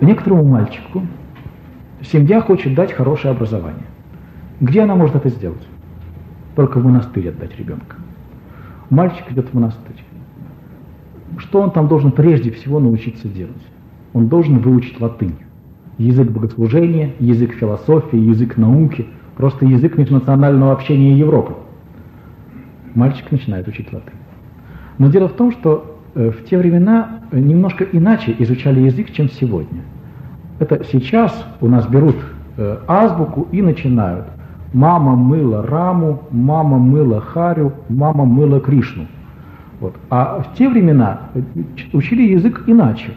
Некоторому мальчику семья хочет дать хорошее образование. Где она может это сделать? Только в монастырь отдать ребенка. Мальчик идет в монастырь. Что он там должен прежде всего научиться делать? Он должен выучить латынь. Язык богослужения, язык философии, язык науки, просто язык межнационального общения Европы. Мальчик начинает учить латынь. Но дело в том, что в те времена немножко иначе изучали язык, чем сегодня. Это сейчас у нас берут азбуку и начинают. Мама мыла Раму, мама мыла Харю, мама мыла Кришну. Вот. А в те времена учили язык иначе.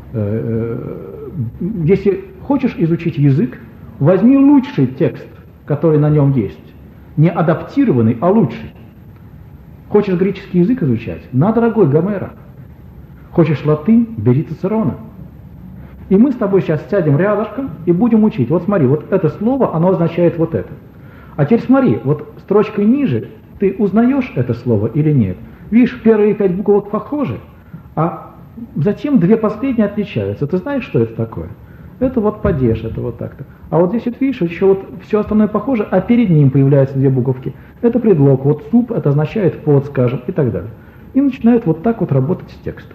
Если хочешь изучить язык, возьми лучший текст, который на нем есть. Не адаптированный, а лучший. Хочешь греческий язык изучать? На, дорогой, Гомера. Хочешь латынь? Бери Цицерона. И мы с тобой сейчас сядем рядышком и будем учить. Вот смотри, вот это слово, оно означает вот это. А теперь смотри, вот строчкой ниже ты узнаешь это слово или нет? Видишь, первые 5 буквок похожи, а затем 2 последние отличаются. Ты знаешь, что это такое? Это вот падеж, это вот так-то. А вот здесь вот видишь, еще вот все остальное похоже, а перед ним появляются 2 буковки. Это предлог, вот суп, это означает под, скажем, и так далее. И начинают вот так вот работать с текстом.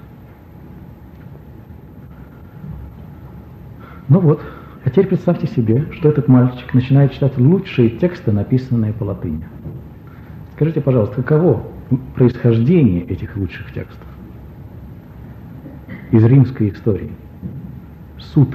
Ну вот, а теперь представьте себе, что этот мальчик начинает читать лучшие тексты, написанные по латыни. Скажите, пожалуйста, каково происхождение этих лучших текстов? Из римской истории. Суд.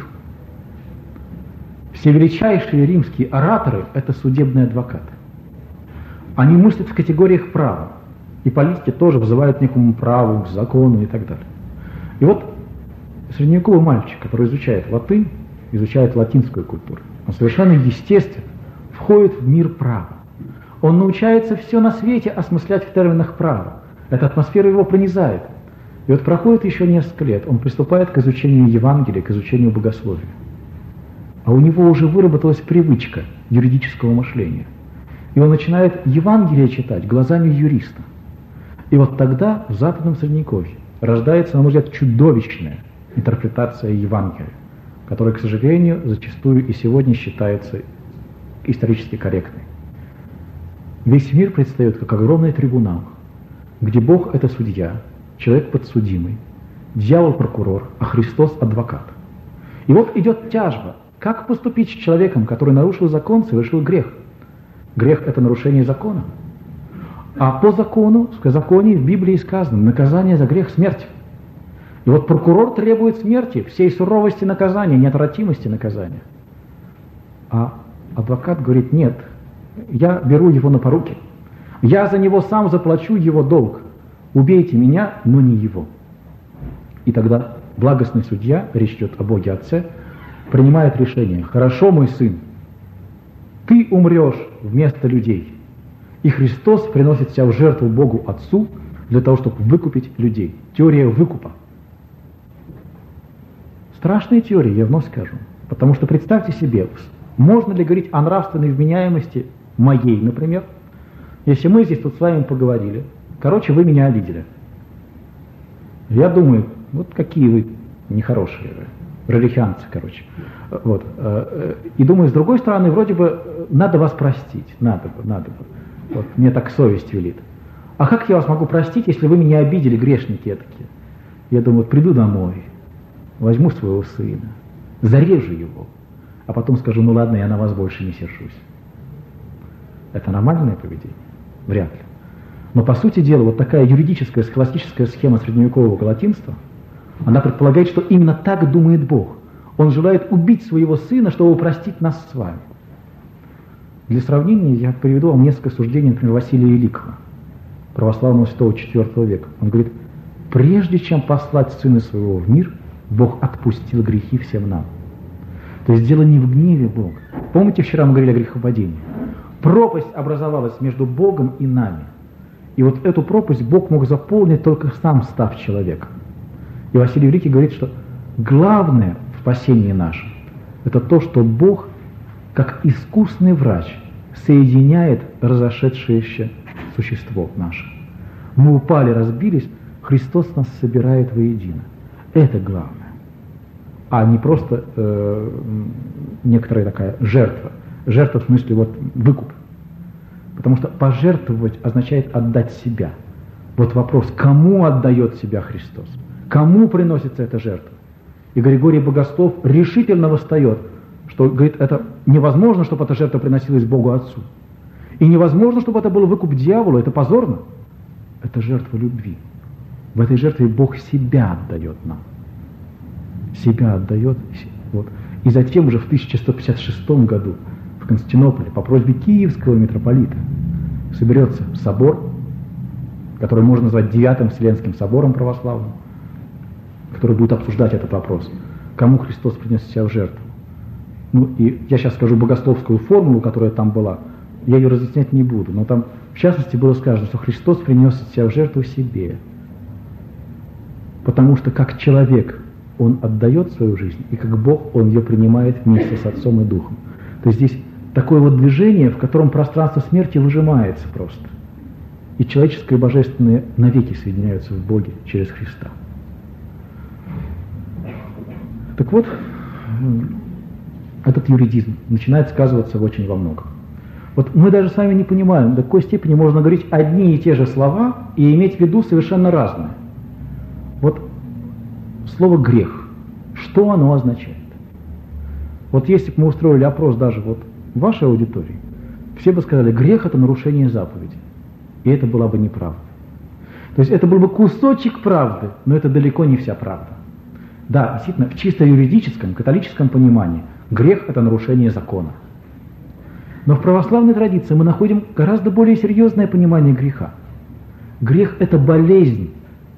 Все величайшие римские ораторы – это судебные адвокаты. Они мыслят в категориях права. И политики тоже вызывают к некому праву, к закону и так далее. И вот средневековый мальчик, который изучает латынь, изучает латинскую культуру, он совершенно естественно входит в мир права. Он научается все на свете осмыслять в терминах права. Эта атмосфера его пронизает. И вот проходит еще несколько лет, он приступает к изучению Евангелия, к изучению богословия. А у него уже выработалась привычка юридического мышления. И он начинает Евангелие читать глазами юриста. И вот тогда в Западном Средневековье рождается, на мой взгляд, чудовищная интерпретация Евангелия, которая, к сожалению, зачастую и сегодня считается исторически корректной. Весь мир предстает как огромный трибунал, где Бог – это судья, человек подсудимый, дьявол – прокурор, а Христос – адвокат. И вот идет тяжба, как поступить с человеком, который нарушил закон, совершил грех. Грех – это нарушение закона. А по закону, в законе в Библии сказано, наказание за грех – смерть. И вот прокурор требует смерти, всей суровости наказания, неотвратимости наказания. А адвокат говорит, нет, я беру его на поруки. Я за него сам заплачу его долг. Убейте меня, но не его. И тогда благостный судья, речь идет о Боге Отце, принимает решение. Хорошо, мой сын, ты умрешь вместо людей. И Христос приносит себя в жертву Богу Отцу для того, чтобы выкупить людей. Теория выкупа. Страшная теория, я вновь скажу. Потому что представьте себе, можно ли говорить о нравственной вменяемости моей, например, если мы здесь тут с вами поговорили, короче, вы меня обидели. Я думаю, вот какие вы нехорошие, религианцы, короче. Вот. И думаю, с другой стороны, вроде бы надо вас простить, надо бы. Вот, мне так совесть велит. А как я вас могу простить, если вы меня обидели, грешники такие? Я думаю, вот приду домой, возьму своего сына, зарежу его, а потом скажу, ну ладно, я на вас больше не сержусь. Это нормальное поведение? Вряд ли. Но по сути дела, вот такая юридическая, схоластическая схема средневекового галатинства, она предполагает, что именно так думает Бог. Он желает убить своего сына, чтобы простить нас с вами. Для сравнения я приведу вам несколько суждений, например, Василия Великого, православного святого IV века. Он говорит, прежде чем послать сына своего в мир, Бог отпустил грехи всем нам. То есть дело не в гневе Бога. Помните, вчера мы говорили о грехопадении? Пропасть образовалась между Богом и нами. И вот эту пропасть Бог мог заполнить, только сам став человеком. И Василий Великий говорит, что главное в спасении нашем – это то, что Бог, как искусный врач, соединяет разошедшееся существо наше. Мы упали, разбились, Христос нас собирает воедино. Это главное. а не просто некоторая такая жертва. Жертва в смысле вот выкуп. Потому что пожертвовать означает отдать себя. Вот вопрос, кому отдает себя Христос? Кому приносится эта жертва? И Григорий Богослов решительно восстает, что, говорит, это невозможно, чтобы эта жертва приносилась Богу Отцу. И невозможно, чтобы это был выкуп дьяволу, это позорно. Это жертва любви. В этой жертве Бог себя отдает нам. Себя отдает. Вот. И затем уже в 1156 году в Константинополе по просьбе киевского митрополита соберется собор, который можно назвать 9-м Вселенским собором православным, который будет обсуждать этот вопрос. Кому Христос принес себя в жертву? Ну и я сейчас скажу богословскую формулу, которая там была. Я ее разъяснять не буду, но там в частности было сказано, что Христос принес себя в жертву себе. Потому что как человек Он отдает свою жизнь, и как Бог Он ее принимает вместе с Отцом и Духом. То есть здесь такое вот движение, в котором пространство смерти выжимается просто. И человеческое и божественное навеки соединяются в Боге через Христа. Так вот, этот юридизм начинает сказываться очень во многом. Вот мы даже с вами не понимаем, до какой степени можно говорить одни и те же слова и иметь в виду совершенно разные. Вот слово «грех», что оно означает? Вот если бы мы устроили опрос даже вот в вашей аудитории, все бы сказали, грех – это нарушение заповеди. И это была бы неправда. То есть это был бы кусочек правды, но это далеко не вся правда. Да, действительно, в чисто юридическом, католическом понимании грех – это нарушение закона. Но в православной традиции мы находим гораздо более серьезное понимание греха. Грех – это болезнь.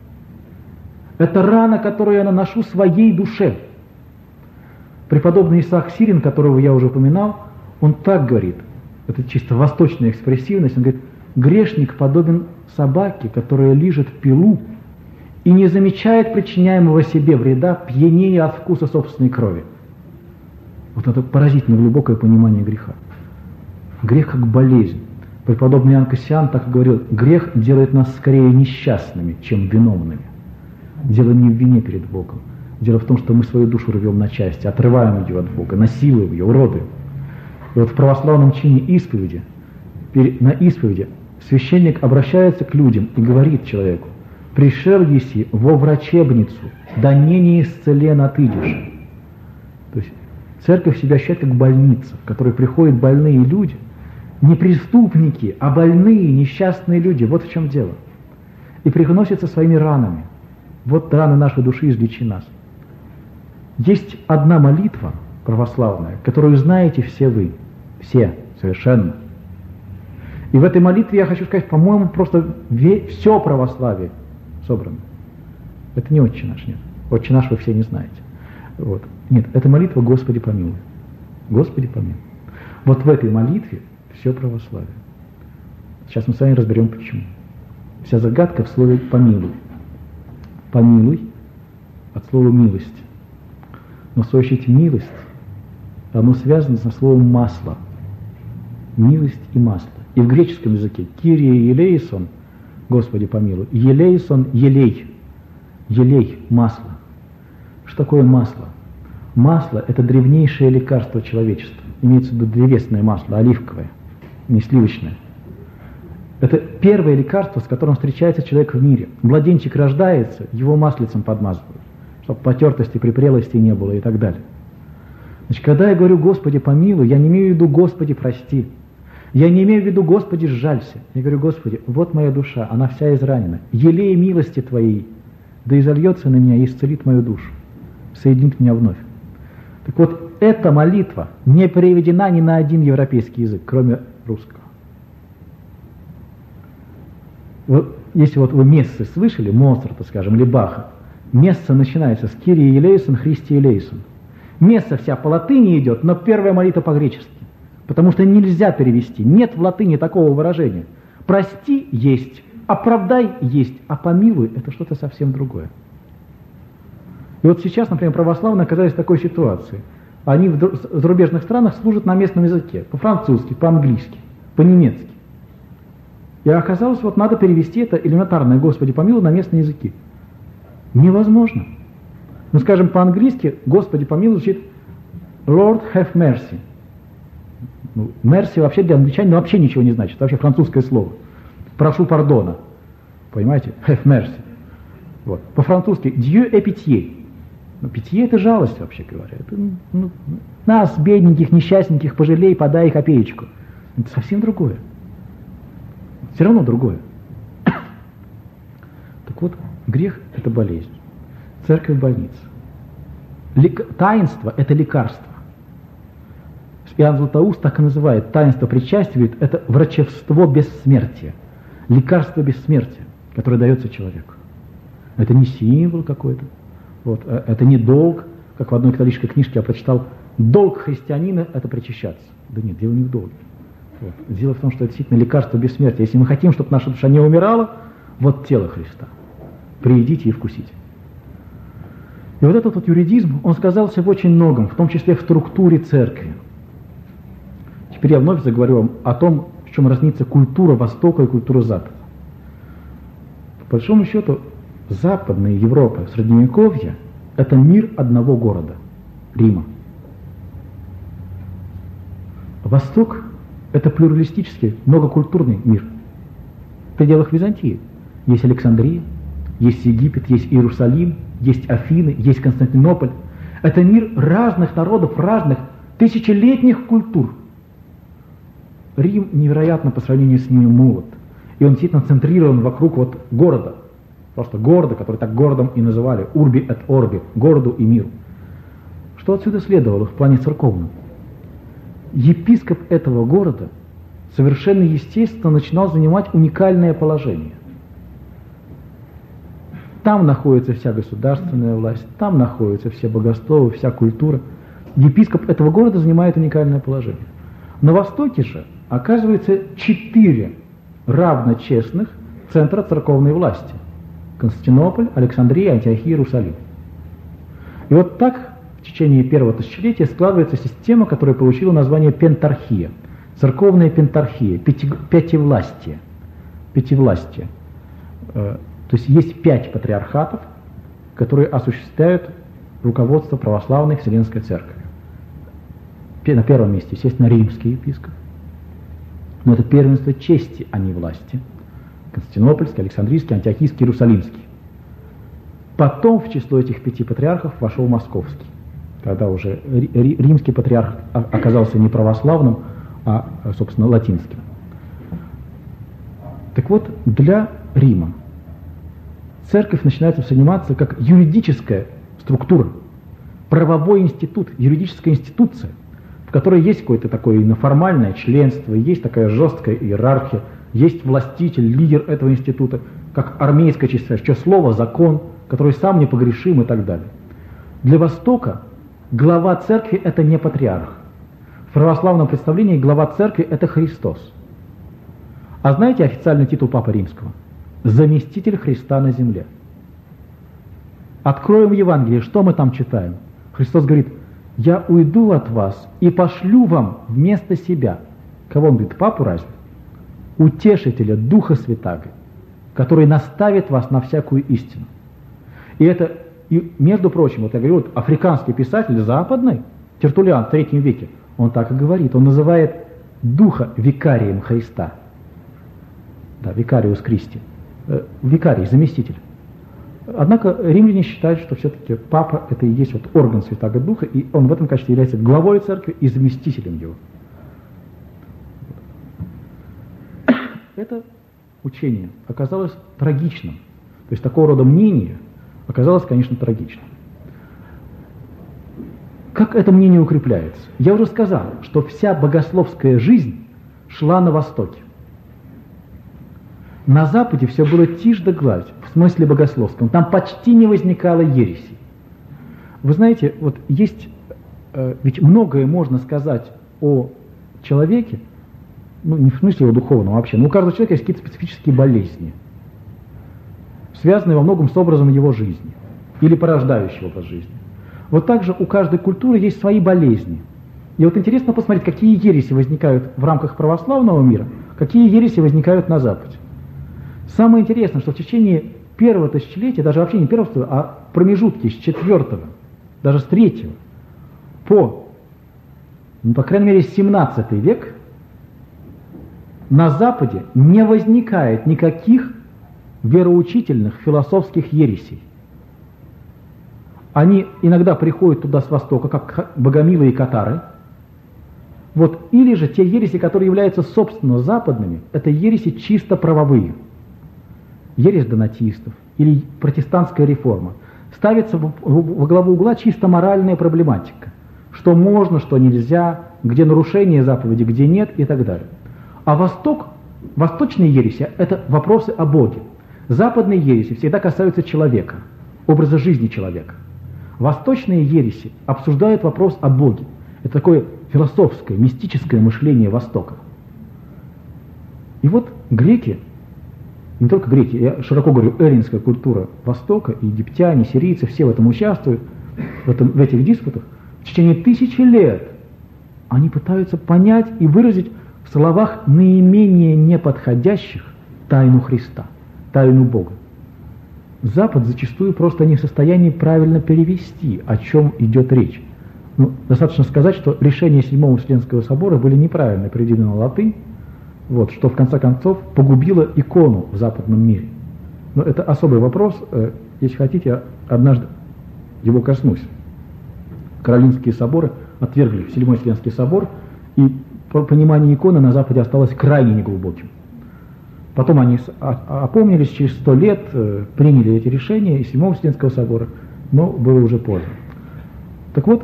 Это рана, которую я наношу своей душе. Преподобный Исаак Сирин, которого я уже упоминал, он так говорит, это чисто восточная экспрессивность, он говорит, грешник подобен собаке, которая лижет пилу и не замечает причиняемого себе вреда, пьянея от вкуса собственной крови. Вот это поразительно глубокое понимание греха. Грех как болезнь. Преподобный Иоанн Кассиан так и говорил, грех делает нас скорее несчастными, чем виновными. Дело не в вине перед Богом. Дело в том, что мы свою душу рвем на части, отрываем ее от Бога, насилуем ее, уродуем. И вот в православном чине исповеди, на исповеди, священник обращается к людям и говорит человеку, «Пришел еси во врачебницу, да не исцелен отыдешь». То есть церковь себя ощущает как больница, в которой приходят больные люди, не преступники, а больные, несчастные люди. Вот в чем дело. И приносят со своими ранами. Вот раны нашей души, излечи нас. Есть одна молитва православная, которую знаете все вы. Все, совершенно. И в этой молитве, я хочу сказать, по-моему, просто все православие собрано. Это не Отче наш, нет. Отче наш вы все не знаете. Вот. Нет, это молитва «Господи помилуй». Господи помилуй. Вот в этой молитве все православие. Сейчас мы с вами разберем, почему. Вся загадка в слове «помилуй». «Помилуй» от слова «милость». Но в свою очередь милость, оно связано со словом «масло». Милость и масло. И в греческом языке «кирие елейсон», Господи помилуй, елейсон – елей. Елей – масло. Что такое масло? Масло – это древнейшее лекарство человечества. Имеется в виду древесное масло, оливковое, не сливочное. Это первое лекарство, с которым встречается человек в мире. Младенчик рождается, его маслицем подмазывают, чтобы потертости, припрелости не было и так далее. Значит, когда я говорю «Господи помилуй», я не имею в виду «Господи прости». Я не имею в виду «Господи сжалься». Я говорю «Господи, вот моя душа, она вся изранена. Елей милости Твоей, да изольется на меня и исцелит мою душу, соединит меня вновь». Так вот, эта молитва не переведена ни на один европейский язык, кроме русского. Вот, если вот вы мессы слышали, Моцарта, скажем, или Баха, месса начинается с «Кирии елейсон, Христи елейсон». Месса вся по латыни идет, но первая молитва по-гречески. Потому что нельзя перевести. Нет в латыни такого выражения. «Прости» есть, «оправдай» есть, а «помилуй» — это что-то совсем другое. И вот сейчас, например, православные оказались в такой ситуации. Они в зарубежных странах служат на местном языке. По-французски, по-английски, по-немецки. И оказалось, вот надо перевести это элементарное «Господи помилуй» на местные языки. Невозможно. Ну, скажем, по-английски «Господи помилуй» звучит «Lord have mercy». Ну, mercy вообще для англичанина вообще ничего не значит. Это вообще французское слово. «Прошу пардона». Понимаете? «Have mercy». Вот. По-французски «Dieu et pitié». Ну, питье — это жалость, вообще говоря. Это, нас, бедненьких, несчастненьких, пожалей, подай копеечку. Это совсем другое. Все равно другое. Так вот, грех — это болезнь. Церковь — больница. Таинство — это лекарство. Иоанн Златоуст так и называет. Таинство причастия — это врачевство бессмертия. Лекарство бессмертия, которое дается человеку. Это не символ какой-то. Вот, это не долг, как в одной католической книжке я прочитал, долг христианина — это причащаться. Да нет, дело не в долге. Вот. Дело в том, что это действительно лекарство бессмертия. Если мы хотим, чтобы наша душа не умирала, вот тело Христа. Приидите и вкусите. И вот этот вот юридизм, он сказался в очень многом, в том числе в структуре церкви. Теперь я вновь заговорю вам о том, в чем разнится культура Востока и культура Запада. По большому счету, Западная Европа, Средневековье — это мир одного города — Рима. Восток — это плюралистический, многокультурный мир. В пределах Византии есть Александрия, есть Египет, есть Иерусалим, есть Афины, есть Константинополь. Это мир разных народов, разных тысячелетних культур. Рим невероятно по сравнению с ними молод. И он действительно центрирован вокруг вот города. Просто города, который так городом и называли, урби et орби, городу и миру. Что отсюда следовало в плане церковном? Епископ этого города совершенно естественно начинал занимать уникальное положение. Там находится вся государственная власть, там находятся все богословы, вся культура. Епископ этого города занимает уникальное положение. На Востоке же оказывается 4 равночестных центра церковной власти. Константинополь, Александрия, Антиохия, Иерусалим. И вот так в течение первого тысячелетия складывается система, которая получила название пентархия. Церковная пентархия, пятивластие. Пятивластие. То есть есть 5 патриархатов, которые осуществляют руководство православной Вселенской Церкви. На первом месте, естественно, римский епископ. Но это первенство чести, а не власти. Константинопольский, Александрийский, Антиохийский, Иерусалимский. Потом в число этих 5 патриархов вошел Московский, когда уже римский патриарх оказался не православным, а, собственно, латинским. Так вот, для Рима церковь начинает восприниматься как юридическая структура, правовой институт, юридическая институция, в которой есть какое-то такое формальное членство, есть такая жесткая иерархия, есть властитель, лидер этого института, как армейская часть, что слово, закон, который сам непогрешим и так далее. Для Востока глава церкви — это не патриарх. В православном представлении глава церкви — это Христос. А знаете официальный титул Папы Римского? Заместитель Христа на земле. Откроем Евангелие, что мы там читаем? Христос говорит: «Я уйду от вас и пошлю вам вместо себя». Кого он говорит? Папу разве? Утешителя, Духа Святаго, который наставит вас на всякую истину. И это, и, между прочим, вот я говорю, вот африканский писатель западный, Тертуллиан в 3 веке, он так и говорит, он называет Духа викарием Христа. Да, викариус Христи. Викарий, заместитель. Однако римляне считают, что все-таки Папа — это и есть вот орган Святаго Духа, и он в этом качестве является главой церкви и заместителем его. Это учение оказалось трагичным. То есть такого рода мнение оказалось, конечно, трагичным. Как это мнение укрепляется? Я уже сказал, что вся богословская жизнь шла на Востоке. На Западе все было тишь да гладь, в смысле богословском. Там почти не возникало ересей. Вы знаете, вот есть, ведь многое можно сказать о человеке, ну, не в смысле его духовного вообще, но у каждого человека есть какие-то специфические болезни, связанные во многом с образом его жизни или порождающий образ жизни. Вот также у каждой культуры есть свои болезни. И вот интересно посмотреть, какие ереси возникают в рамках православного мира, какие ереси возникают на Западе. Самое интересное, что в течение первого тысячелетия, даже вообще не первого, а промежутки с 4-го, даже с 3-го, по крайней мере, 17 век, на Западе не возникает никаких вероучительных философских ересей. Они иногда приходят туда с востока, как богомилы и катары. Вот, или же те ереси, которые являются собственно западными, это ереси чисто правовые. Ересь донатистов или протестантская реформа. Ставится во главу угла чисто моральная проблематика. Что можно, что нельзя, где нарушение заповеди, где нет и так далее. А восточные ереси – это вопросы о Боге. Западные ереси всегда касаются человека, образа жизни человека. Восточные ереси обсуждают вопрос о Боге. Это такое философское, мистическое мышление Востока. И вот греки, не только греки, я широко говорю, эллинская культура Востока, и египтяне, сирийцы, все в этом участвуют, в этих диспутах. В течение 1000 лет они пытаются понять и выразить в словах наименее неподходящих тайну Христа, тайну Бога. Запад зачастую просто не в состоянии правильно перевести, о чем идет речь. Достаточно сказать, что решения Седьмого Вселенского собора были неправильно переведены на латынь, вот, что в конце концов погубило икону в западном мире. Но это особый вопрос, если хотите, я однажды его коснусь. Каролинские соборы отвергли Седьмой Вселенский собор, и понимание иконы на Западе осталось крайне неглубоким. Потом они опомнились, через 100 лет приняли эти решения из Седьмого Вселенского собора, но было уже поздно. Так вот,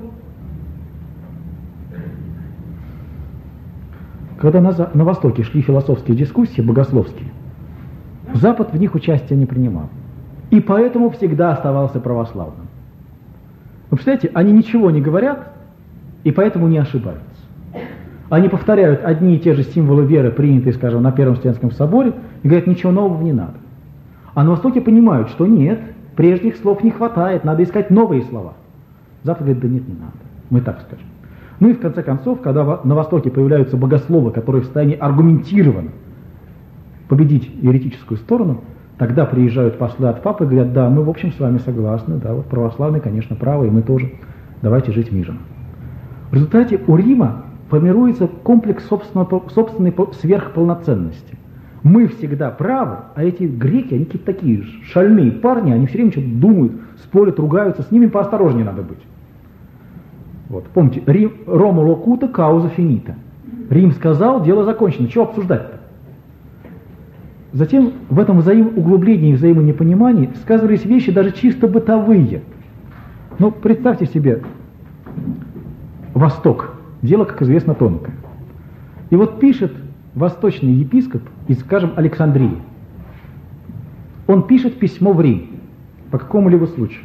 когда на Востоке шли философские дискуссии, богословские, Запад в них участия не принимал. И поэтому всегда оставался православным. Вы представляете, они ничего не говорят, и поэтому не ошибаются. Они повторяют одни и те же символы веры, принятые, скажем, на Первом Вселенском соборе, и говорят, ничего нового не надо. А на Востоке понимают, что нет, прежних слов не хватает, надо искать новые слова. Запад говорит, да нет, не надо, мы так скажем. Ну и в конце концов, когда на Востоке появляются богословы, которые в состоянии аргументированно победить еретическую сторону, тогда приезжают послы от папы и говорят, да, мы в общем с вами согласны, да, вот православные, конечно, правы, и мы тоже, давайте жить мирно. В результате у Рима формируется комплекс собственной сверхполноценности. Мы всегда правы, а эти греки, они какие-то такие шальные парни, они все время что-то думают, спорят, ругаются, с ними поосторожнее надо быть. Вот, помните, Рома локута, кауза финита. Рим сказал, дело закончено, чего обсуждать-то? Затем в этом углублении и взаимонепонимании сказывались вещи даже чисто бытовые. Ну, представьте себе, Восток. Дело, как известно, тонкое. И вот пишет восточный епископ из, скажем, Александрии. Он пишет письмо в Рим по какому-либо случаю.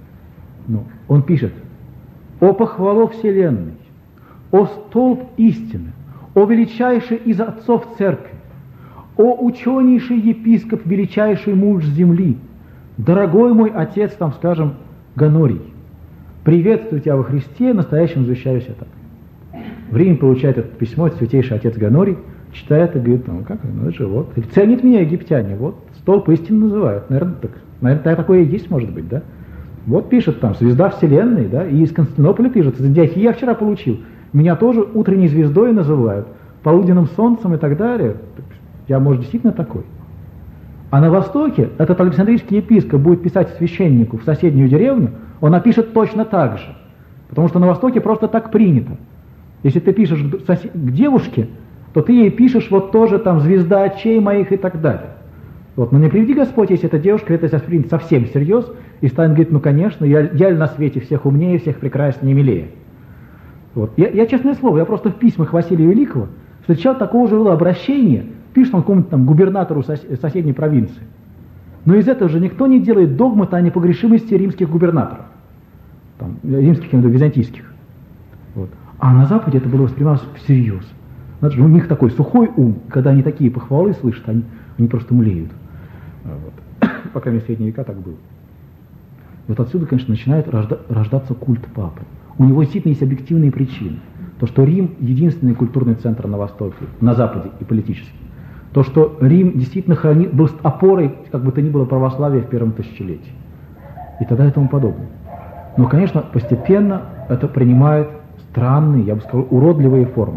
Он пишет: «О похвало вселенной, о столб истины, о величайший из отцов церкви, о ученейший епископ, величайший муж земли, дорогой мой отец, там, скажем, Гонорий, приветствую тебя во Христе, настоящим извещаюсь это». В Риме получает это письмо святейший отец Гонорий, читает и говорит, это же вот, ценит меня египтяне, вот, столб истины называют, наверное, такое и есть, может быть, да? Вот пишет там, звезда вселенной, да, и из Константинополя пишет, из Антиохии я вчера получил, меня тоже утренней звездой называют, полуденным солнцем и так далее. Я, может, действительно такой. А на Востоке этот Александрийский епископ будет писать священнику в соседнюю деревню, он напишет точно так же. Потому что на Востоке просто так принято. Если ты пишешь к девушке, то ты ей пишешь вот тоже там звезда очей моих и так далее. Вот, но не приведи Господь, если эта девушка это сейчас принят совсем всерьез, и станет говорить, конечно, я на свете всех умнее, всех прекраснее и милее. Вот. Я, честное слово, я просто в письмах Василия Великого встречал такого же обращения, пишет он какому-то там губернатору соседней провинции. Но из этого же никто не делает догмата о непогрешимости римских губернаторов. Там, римских, я имею в виду, византийских. Вот. А на Западе это было воспринималось всерьез. Значит, у них такой сухой ум, когда они такие похвалы слышат, они просто млеют. Вот. По крайней мере, в средние века так было. Вот отсюда, конечно, начинает рождаться культ папы. У него действительно есть объективные причины. То, что Рим — единственный культурный центр на Востоке, на Западе и политический. То, что Рим действительно был опорой, как бы то ни было, православия в первом тысячелетии. И тогда и тому подобное. Но, конечно, постепенно это принимает странные, я бы сказал, уродливые формы.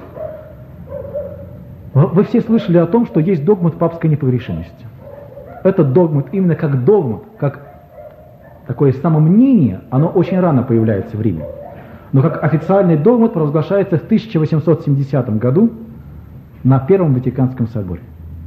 Вы все слышали о том, что есть догмат папской непогрешимости. Этот догмат именно как догмат, как такое самомнение, оно очень рано появляется в Риме. Но как официальный догмат провозглашается в 1870 году на Первом Ватиканском соборе.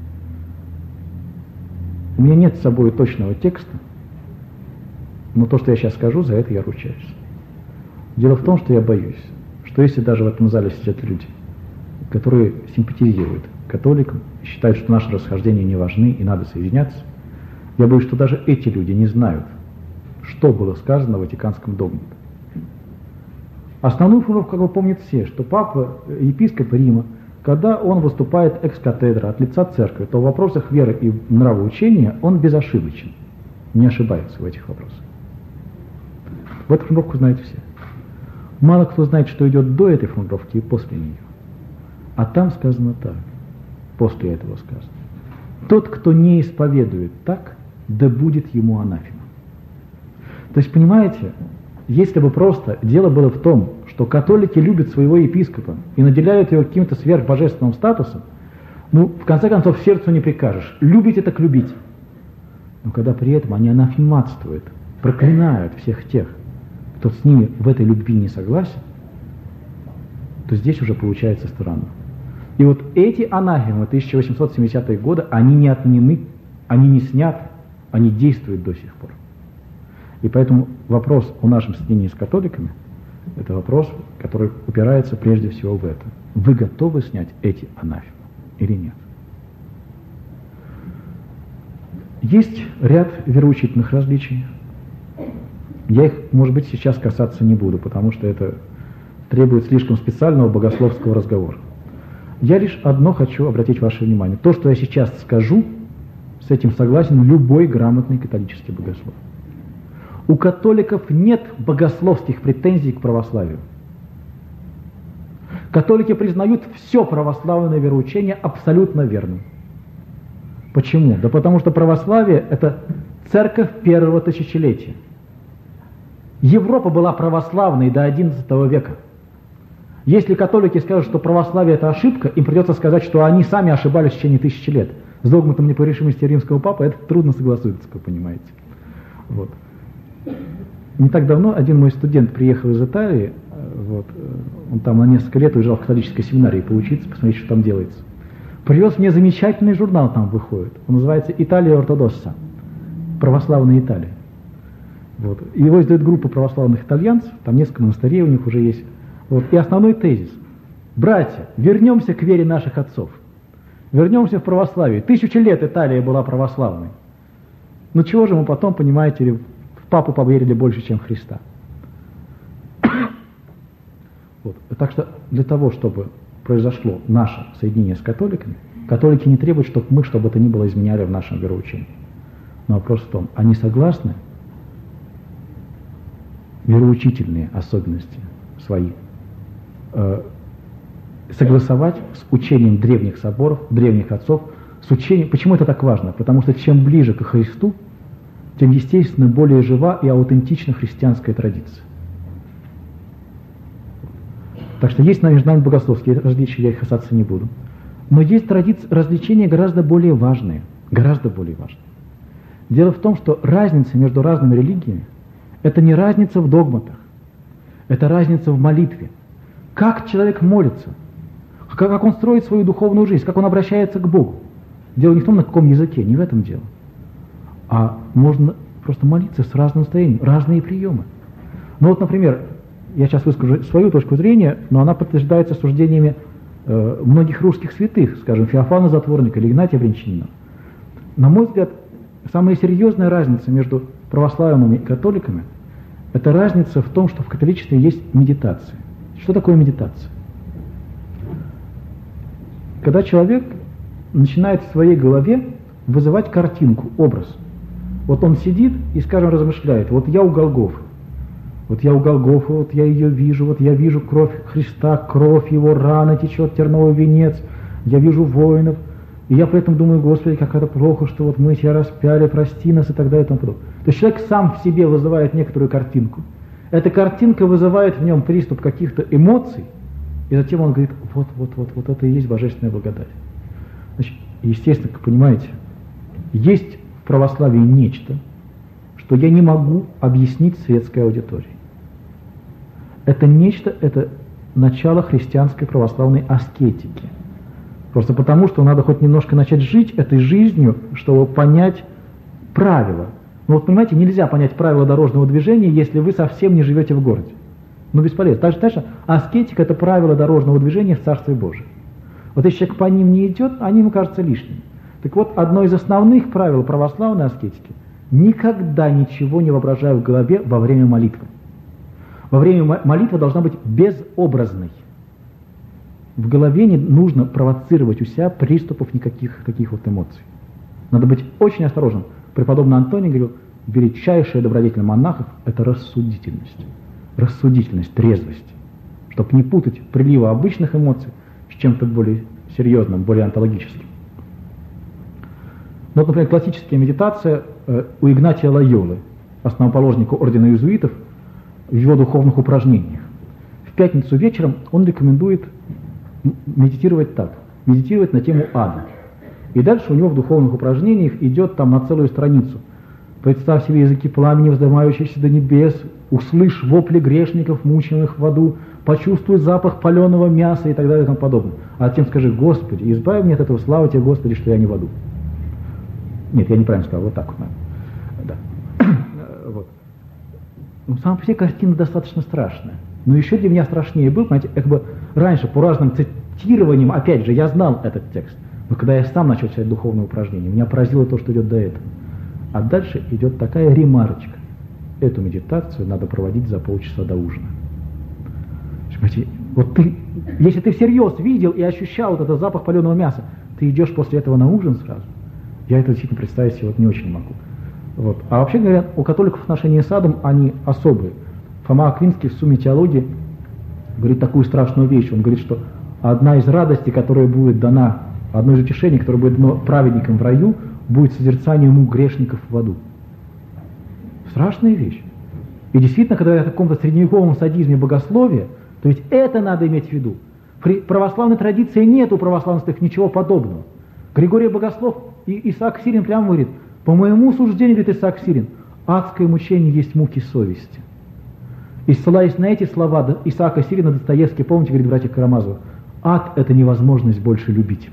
У меня нет с собой точного текста, но то, что я сейчас скажу, за это я ручаюсь. Дело в том, что я боюсь, что если даже в этом зале сидят люди, которые симпатизируют католикам, считают, что наши расхождения не важны и надо соединяться, я боюсь, что даже эти люди не знают, что было сказано в Ватиканском догмате. Основную формулу, как вы помните все, что папа, епископ Рима, когда он выступает экс-катедра от лица церкви, то в вопросах веры и нравоучения он безошибочен, не ошибается в этих вопросах. В эту формулировку знают все. Мало кто знает, что идет до этой формулировки и после нее. А там сказано так, после этого сказано. Тот, кто не исповедует так, да будет ему анафема. То есть, понимаете, если бы просто дело было в том, что католики любят своего епископа и наделяют его каким-то сверхбожественным статусом, ну, в конце концов, сердцу не прикажешь. Любите так любите. Но когда при этом они анафематствуют, проклинают всех тех, кто с ними в этой любви не согласен, то здесь уже получается странно. И вот эти анафемы 1870-х года, они не отменены, они не сняты, они действуют до сих пор. И поэтому вопрос о нашем соединении с католиками – это вопрос, который упирается прежде всего в это. Вы готовы снять эти анафемы или нет? Есть ряд вероучительных различий. Я их, может быть, сейчас касаться не буду, потому что это требует слишком специального богословского разговора. Я лишь одно хочу обратить ваше внимание. То, что я сейчас скажу, с этим согласен любой грамотный католический богослов. У католиков нет богословских претензий к православию. Католики признают все православное вероучение абсолютно верным. Почему? Да потому что православие – это церковь первого тысячелетия. Европа была православной до XI века. Если католики скажут, что православие – это ошибка, им придется сказать, что они сами ошибались в течение 1000 лет. С догматом непогрешимости римского папы это трудно согласуется, как вы понимаете. Вот. Не так давно один мой студент приехал из Италии, вот, он там на несколько лет уезжал в католической семинарии поучиться, посмотреть, что там делается. Привез мне замечательный журнал, там выходит. Он называется «Италия ортодосса», «Православная Италия». Вот. Его издает группа православных итальянцев, там несколько монастырей у них уже есть. Вот. И основной тезис. Братья, вернемся к вере наших отцов. Вернемся в православие. 1000 лет Италия была православной. Ну чего же мы потом, понимаете ли, в папу поверили больше, чем в Христа? Вот. Так что для того, чтобы произошло наше соединение с католиками, католики не требуют, чтобы мы что бы то ни было изменяли в нашем вероучении. Но вопрос в том, они согласны вероучительные особенности свои согласовать с учением древних соборов, древних отцов, с учением. Почему это так важно? Потому что чем ближе к Христу, тем, естественно, более жива и аутентична христианская традиция. Так что есть между нами богословские различия, я их касаться не буду. Но есть различия гораздо более важные. Гораздо более важные. Дело в том, что разница между разными религиями – это не разница в догматах, это разница в молитве. Как человек молится, как он строит свою духовную жизнь, как он обращается к Богу. Дело не в том, на каком языке, не в этом дело. А можно просто молиться с разным настроением, разные приемы. Ну вот, например, я сейчас выскажу свою точку зрения, но она подтверждается суждениями многих русских святых, скажем, Феофана Затворника или Игнатия Брянчанина. На мой взгляд, самая серьезная разница между православными и католиками – это разница в том, что в католичестве есть медитация. Что такое медитация? Когда человек начинает в своей голове вызывать картинку, образ. Вот он сидит и, скажем, размышляет, вот я у Голгофы, вот я ее вижу, вот я вижу кровь Христа, кровь его, рана течет, терновый венец, я вижу воинов, И я при этом думаю, Господи, как это плохо, что вот мы тебя распяли, прости нас и так далее и тому подобное. То есть человек сам в себе вызывает некоторую картинку. Эта картинка вызывает в нем приступ каких-то эмоций, и затем он говорит, вот это и есть божественная благодать. Значит, естественно, как понимаете, есть в православии нечто, что я не могу объяснить светской аудитории. Это нечто, это начало христианской православной аскетики. Просто потому, что надо хоть немножко начать жить этой жизнью, чтобы понять правила. Ну вот понимаете, нельзя понять правила дорожного движения, если вы совсем не живете в городе. Ну бесполезно. Так что аскетика — это правила дорожного движения в Царстве Божьем. Вот если человек по ним не идет, они ему кажутся лишними. Так вот, одно из основных правил православной аскетики — никогда ничего не воображаю в голове во время молитвы. Во время молитвы должна быть безобразной. В голове не нужно провоцировать у себя приступов никаких таких вот эмоций. Надо быть очень осторожным. Преподобный Антоний говорил, величайшая добродетель монахов — это рассудительность. Рассудительность, трезвость. Чтобы не путать приливы обычных эмоций с чем-то более серьезным, более онтологическим. Вот, например, классическая медитация у Игнатия Лойолы, основоположника ордена иезуитов, в его духовных упражнениях. В пятницу вечером он рекомендует медитировать так, медитировать на тему ада. И дальше у него в духовных упражнениях идет там на целую страницу. Представь себе языки пламени, вздымающиеся до небес, услышь вопли грешников, мучимых в аду, почувствуй запах паленого мяса и так далее и тому подобное. А затем скажи, Господи, избави меня от этого, слава тебе, Господи, что я не в аду. Нет, я неправильно сказал, вот так вот. Да. Вот. Ну, сама по себе картина достаточно страшная. Но еще для меня страшнее был, понимаете, как бы раньше по разным цитированиям, опять же, я знал этот текст, но когда я сам начал читать духовные упражнения, меня поразило то, что идет до этого. А дальше идет такая ремарочка. Эту медитацию надо проводить за полчаса до ужина. Понимаете, вот ты, если ты всерьез видел и ощущал вот этот запах паленого мяса, ты идешь после этого на ужин сразу. Я это действительно представить себе вот не очень могу. Вот. А вообще говоря, у католиков отношения с адом, они особые. Фома Аквинский в «Сумме теологии» говорит такую страшную вещь. Он говорит, что одна из радостей, которая будет дана, одно из утешений, которое будет дано праведникам в раю, будет созерцание мук грешников в аду. Страшная вещь. И действительно, когда говорят о каком-то средневековом садизме богословия, то ведь это надо иметь в виду. При православной традиции нет у православных ничего подобного. Григорий Богослов и Исаак Сирин прямо говорит, по моему суждению, говорит Исаак Сирин, адское мучение есть муки совести. И ссылаясь на эти слова Исаака Сирина, Достоевский, помните, говорит братья Карамазовы, ад — это невозможность больше любить.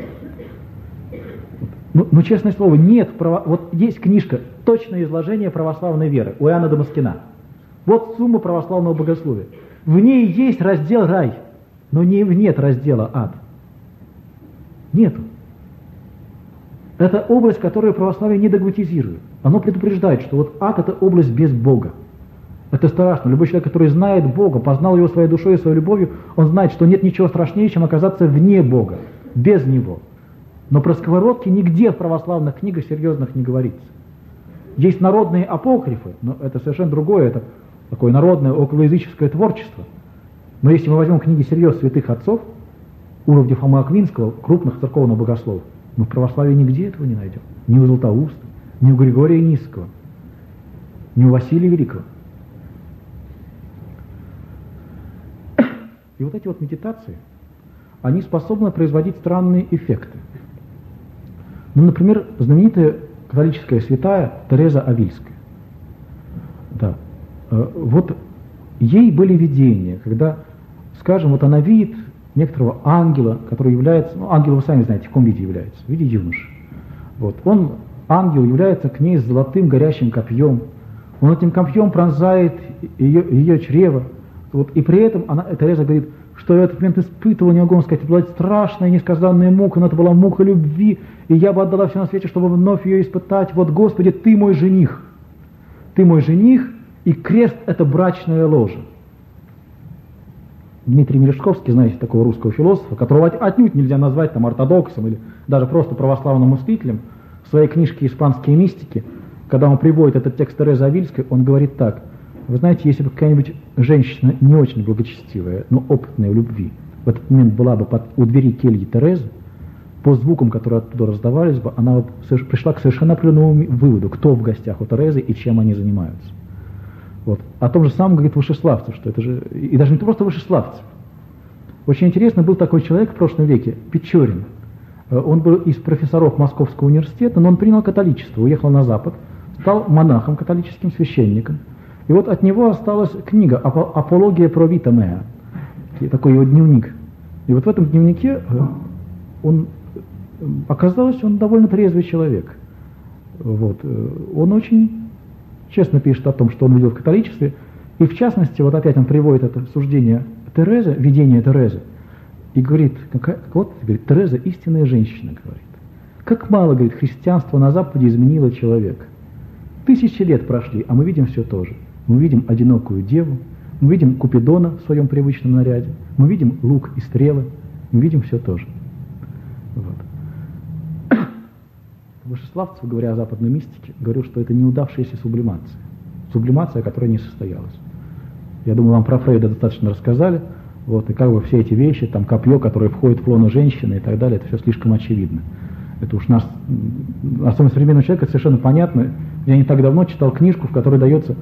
Ну, честное слово, нет, вот есть книжка «Точное изложение православной веры» у Иоанна Дамаскина. Вот сумма православного богословия. В ней есть раздел «Рай», но нет раздела «Ад». Нету. Это область, которую православие не догматизирует. Оно предупреждает, что вот ад — это область без Бога. Это страшно. Любой человек, который знает Бога, познал Его своей душой и своей любовью, он знает, что нет ничего страшнее, чем оказаться вне Бога, без Него. Но про сковородки нигде в православных книгах серьезных не говорится. Есть народные апокрифы, но это совершенно другое, это такое народное околоязыческое творчество. Но если мы возьмем книги серьезных святых отцов, уровня Фомы Аквинского, крупных церковных богословов, мы в православии нигде этого не найдем. Ни у Златоуста, ни у Григория Низского, ни у Василия Великого. И вот эти вот медитации, они способны производить странные эффекты. Ну, например, знаменитая католическая святая Тереза Авильская. Да. Вот ей были видения, когда, скажем, вот она видит некоторого ангела, который является, ну, ангел вы сами знаете, в каком виде является, в виде юноши. Вот. Он, ангел, является к ней с золотым горящим копьем. Он этим копьем пронзает ее чрево. Вот. И при этом Тереза говорит, что я в этот момент испытывала, не могу вам сказать, это была страшная несказанная мука, но это была мука любви, и я бы отдала все на свете, чтобы вновь ее испытать. Вот, Господи, Ты мой жених. Ты мой жених, и крест — это брачное ложе. Дмитрий Мережковский, знаете, такого русского философа, которого отнюдь нельзя назвать там ортодоксом или даже просто православным мыслителем, в своей книжке «Испанские мистики», когда он приводит этот текст Терезы Авильской, он говорит так: вы знаете, если бы какая-нибудь женщина не очень благочестивая, но опытная в любви, в этот момент была бы у двери кельи Терезы, по звукам, которые оттуда раздавались бы, она вот пришла к совершенно определенному выводу, кто в гостях у Терезы и чем они занимаются. Вот. О том же самом говорит Вышеславцев, что это же, и даже не просто Вышеславцев. Очень интересно, был такой человек в прошлом веке, Печорин. Он был из профессоров Московского университета, но он принял католичество, уехал на Запад, стал монахом католическим, священником. И вот от него осталась книга «Апология про Вита Меа», такой его дневник. И вот в этом дневнике оказалось, он довольно трезвый человек. Вот. Он очень честно пишет о том, что он видел в католичестве. И в частности, вот опять он приводит это суждение Терезы, видение Терезы, и говорит, говорит, Тереза истинная женщина, говорит. Как мало, говорит, христианство на Западе изменило человека. 1000 лет прошли, а мы видим все то же. Мы видим одинокую деву, мы видим Купидона в своем привычном наряде, мы видим лук и стрелы, мы видим все то же. Вот. Вышеславцев, говоря о западной мистике, говорил, что это неудавшаяся сублимация. Сублимация, которая не состоялась. Я думаю, вам про Фрейда достаточно рассказали. Вот, и как бы все эти вещи, там копье, которое входит в лоно женщины и так далее, это все слишком очевидно. Это уж особенно современного человека совершенно понятно. Я не так давно читал книжку, в которой дается,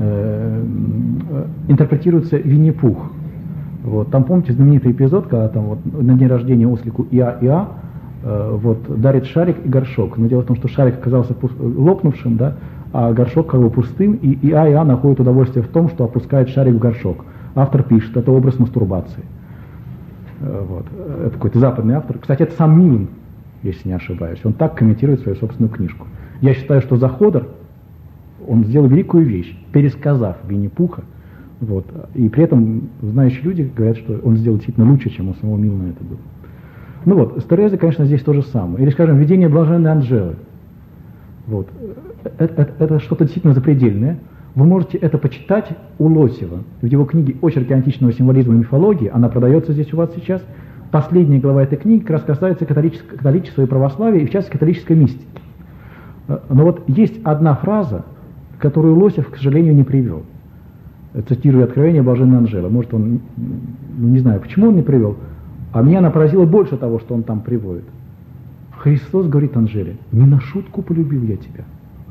интерпретируется Винни-Пух. Вот, там, помните, знаменитый эпизод, когда там вот, на день рождения ослику Иа вот, дарит шарик и горшок. Но дело в том, что шарик оказался лопнувшим, да, а горшок как бы пустым, и Иа находит удовольствие в том, что опускает шарик в горшок. Автор пишет, это образ мастурбации. Вот. Это какой-то западный автор. Кстати, это сам Милн, если не ошибаюсь. Он так комментирует свою собственную книжку. Я считаю, что Заходер, он сделал великую вещь, пересказав Винни-Пуха. Вот. И при этом знающие люди говорят, что он сделал действительно лучше, чем у самого Милна это было. Ну вот, с Терезой, конечно, здесь то же самое. Или, скажем, видение блаженной Анжелы. Вот. Это что-то действительно запредельное. Вы можете это почитать у Лосева. В его книге «Очерки античного символизма и мифологии», она продается здесь у вас сейчас. Последняя глава этой книги как раз касается католичества и православия, и в частности католической мистики. Но вот есть одна фраза, которую Лосев, к сожалению, не привел. Цитирую «Откровение блаженной Анжелы». Может, он, не знаю, почему он не привел, а меня она поразила больше того, что он там приводит. Христос говорит Анжеле: «Не на шутку полюбил я тебя».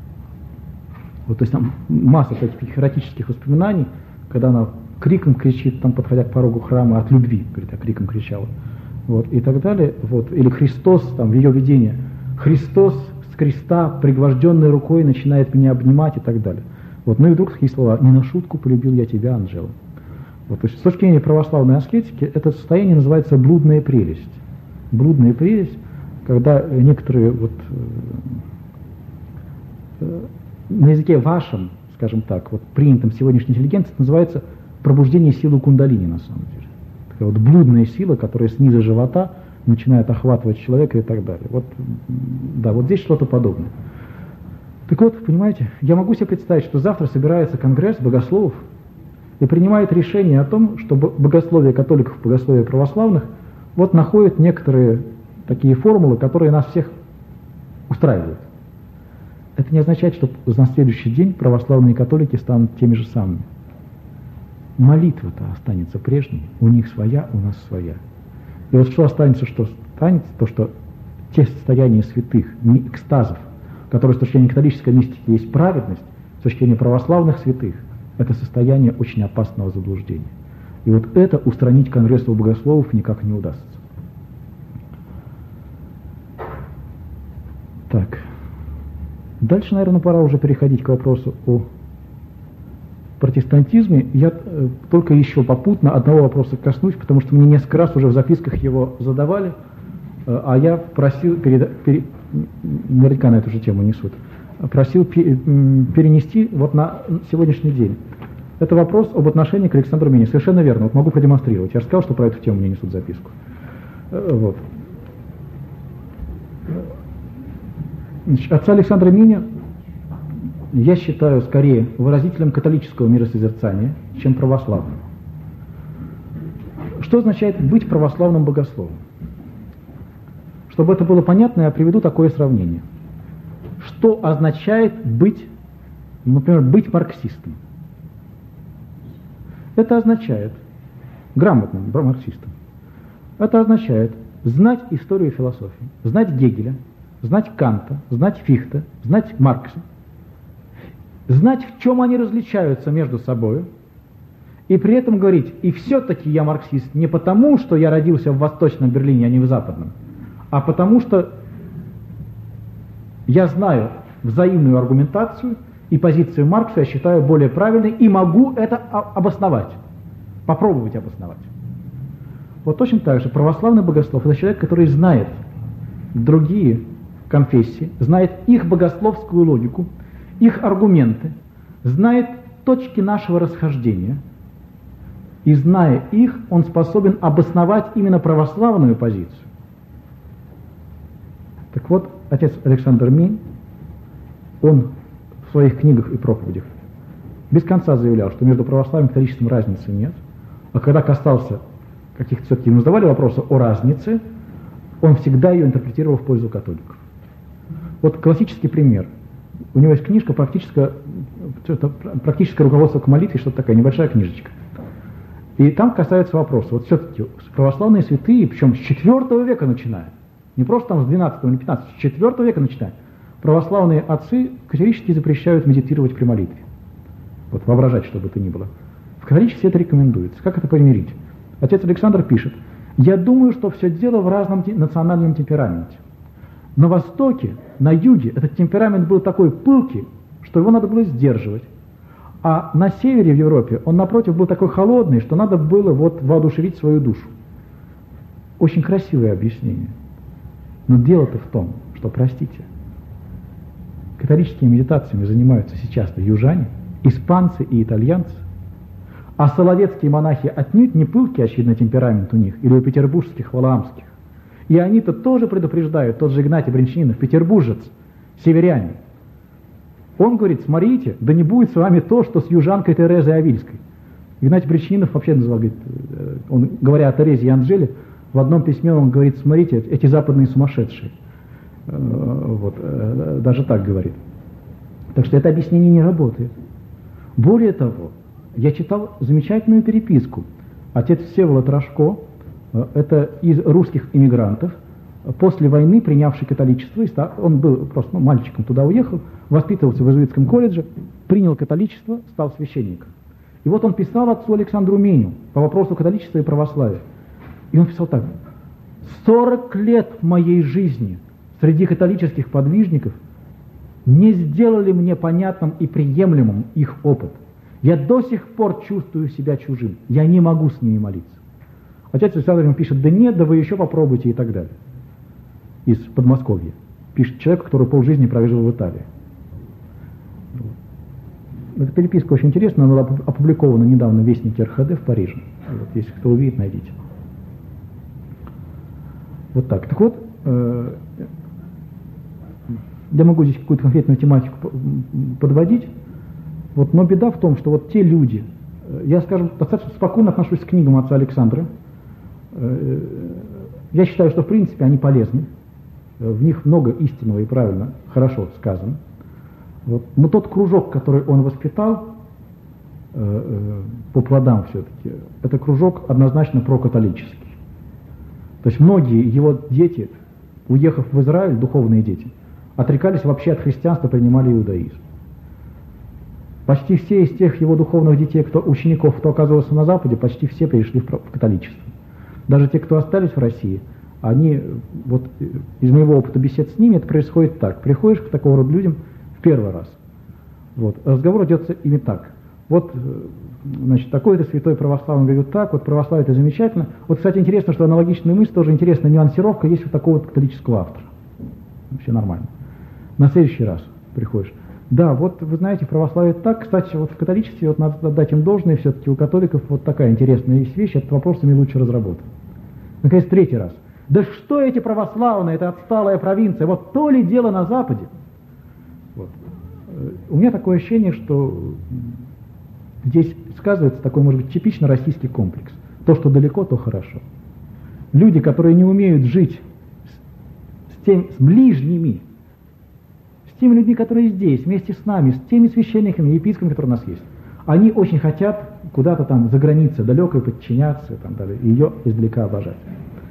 Вот, то есть там масса таких эротических воспоминаний, когда она криком кричит, там, подходя к порогу храма, от любви, говорит, а криком кричала. Вот, и так далее. Вот. Или Христос, там, в ее видении, Христос с креста, пригвожденной рукой, начинает меня обнимать и так далее. Вот. Ну и вдруг такие слова: «Не на шутку полюбил я тебя, Анжела». Вот. То есть с точки зрения православной аскетики это состояние называется блудная прелесть. Блудная прелесть, когда некоторые вот, на языке вашем, скажем так, вот принятом сегодняшней интеллигенции, это называется пробуждение силы кундалини на самом деле. Такая вот блудная сила, которая снизу живота начинает охватывать человека и так далее. Вот, да, вот здесь что-то подобное. Так вот, понимаете, я могу себе представить, что завтра собирается конгресс богословов и принимает решение о том, что богословие католиков, богословие православных вот находит некоторые такие формулы, которые нас всех устраивают. Это не означает, что на следующий день православные католики станут теми же самыми. Молитва-то останется прежней, у них своя, у нас своя. И вот что останется, то, что те состояния святых, экстазов, которые с точки зрения католической мистики есть праведность, с точки зрения православных святых, это состояние очень опасного заблуждения. И вот это устранить конгрессу богословов никак не удастся. Так. Дальше, наверное, пора уже переходить к вопросу о протестантизме. Я только еще попутно одного вопроса коснусь, потому что мне несколько раз уже в записках его задавали, а я просил, наверняка на эту же тему несут, просил перенести вот на сегодняшний день. Это вопрос об отношении к Александру Мине. Совершенно верно. Вот могу продемонстрировать. Я же сказал, что про эту тему мне несут записку. Вот. Значит, отца Александра Миня я считаю скорее выразителем католического миросозерцания, чем православным. Что означает быть православным богословом? Чтобы это было понятно, я приведу такое сравнение. Что означает быть, например, быть марксистом? Это означает, грамотным марксистом, это означает знать историю философии, знать Гегеля, знать Канта, знать Фихте, знать Маркса, знать, в чем они различаются между собой, и при этом говорить, и все-таки я марксист не потому, что я родился в Восточном Берлине, а не в Западном, а потому что я знаю взаимную аргументацию, и позицию Маркса я считаю более правильной, и могу это обосновать, попробовать обосновать. Вот точно так же православный богослов – это человек, который знает другие конфессии, знает их богословскую логику, их аргументы, знает точки нашего расхождения, и зная их, он способен обосновать именно православную позицию. Так вот, отец Александр Мень, он в своих книгах и проповедях без конца заявлял, что между православием и католичеством разницы нет, а когда касался каких-то, все-таки ему задавали вопросы о разнице, он всегда ее интерпретировал в пользу католиков. Вот классический пример. У него есть книжка «Практическое руководство к молитве», что-то такая, небольшая книжечка. И там касается вопроса, вот все-таки православные святые, причем с IV века начиная, не просто там с 12 или 15, с IV века начиная, православные отцы категорически запрещают медитировать при молитве. Вот воображать, что бы то ни было. В католичестве это рекомендуется. Как это помирить? Отец Александр пишет: «Я думаю, что все дело в разном национальном темпераменте. На Востоке, на Юге этот темперамент был такой пылкий, что его надо было сдерживать. А на севере в Европе он, напротив, был такой холодный, что надо было вот воодушевить свою душу». Очень красивое объяснение. Но дело-то в том, что, простите, католическими медитациями занимаются сейчас южане, испанцы и итальянцы, а соловецкие монахи отнюдь не пылкий, очевидно, темперамент у них, или у петербургских, валаамских. И они-то тоже предупреждают, тот же Игнатий Брянчанинов, петербуржец, северянин. Он говорит: смотрите, да не будет с вами то, что с южанкой Терезой Авильской. Игнатий Брянчанинов вообще назвал, говорит, он, говоря о Терезе и Анжеле, в одном письме он говорит: смотрите, эти западные сумасшедшие. Вот, даже так говорит. Так что это объяснение не работает. Более того, я читал замечательную переписку. Отец Всеволод Рожко, это из русских иммигрантов, после войны принявший католичество, он был просто мальчиком, туда уехал, воспитывался в иезуитском колледже, принял католичество, стал священником. И вот он писал отцу Александру Меню по вопросу католичества и православия. И он писал так: 40 лет в моей жизни среди католических подвижников не сделали мне понятным и приемлемым их опыт. Я до сих пор чувствую себя чужим. Я не могу с ними молиться. Отец Александр ему пишет: да нет, да вы еще попробуйте, и так далее. Из Подмосковья. Пишет человек, который полжизни прожил в Италии. Эта переписка очень интересная, она была опубликована недавно в Вестнике РХД в Париже. Вот, если кто увидит, найдите. Вот так. Так вот, я могу здесь какую-то конкретную тематику подводить, вот, но беда в том, что вот те люди, я, скажем, достаточно спокойно отношусь к книгам отца Александра. Я считаю, что в принципе они полезны, в них много истинного и правильно, хорошо сказано. Вот. Но тот кружок, который он воспитал, по плодам все-таки, это кружок однозначно прокатолический. То есть многие его дети, уехав в Израиль, духовные дети, отрекались вообще от христианства, принимали иудаизм. Почти все из тех его духовных детей, учеников, кто оказывался на Западе, почти все перешли в католичество. Даже те, кто остались в России, они, вот из моего опыта бесед с ними, это происходит так. Приходишь к такого рода людям в первый раз. Вот. Разговор идет именно так. Вот, значит, такой-то святой православный говорит так, вот православие это замечательно. Вот, кстати, интересно, что аналогичная мысль, тоже интересная нюансировка есть у такого вот католического автора. Вообще нормально. На следующий раз приходишь. Да, вот вы знаете, православие так, кстати, вот в католичестве вот надо отдать им должное, все-таки у католиков вот такая интересная есть вещь, этот вопрос ими лучше разработан. Наконец, третий раз. Да что эти православные, это отсталая провинция, вот то ли дело на Западе. Вот. У меня такое ощущение, что здесь сказывается такой, может быть, типично российский комплекс. То, что далеко, то хорошо. Люди, которые не умеют жить с ближними, с теми людьми, которые здесь, вместе с нами, с теми священниками, епископами, которые у нас есть, они очень хотят куда-то там за границей далекой подчиняться, там, далее, ее издалека обожать.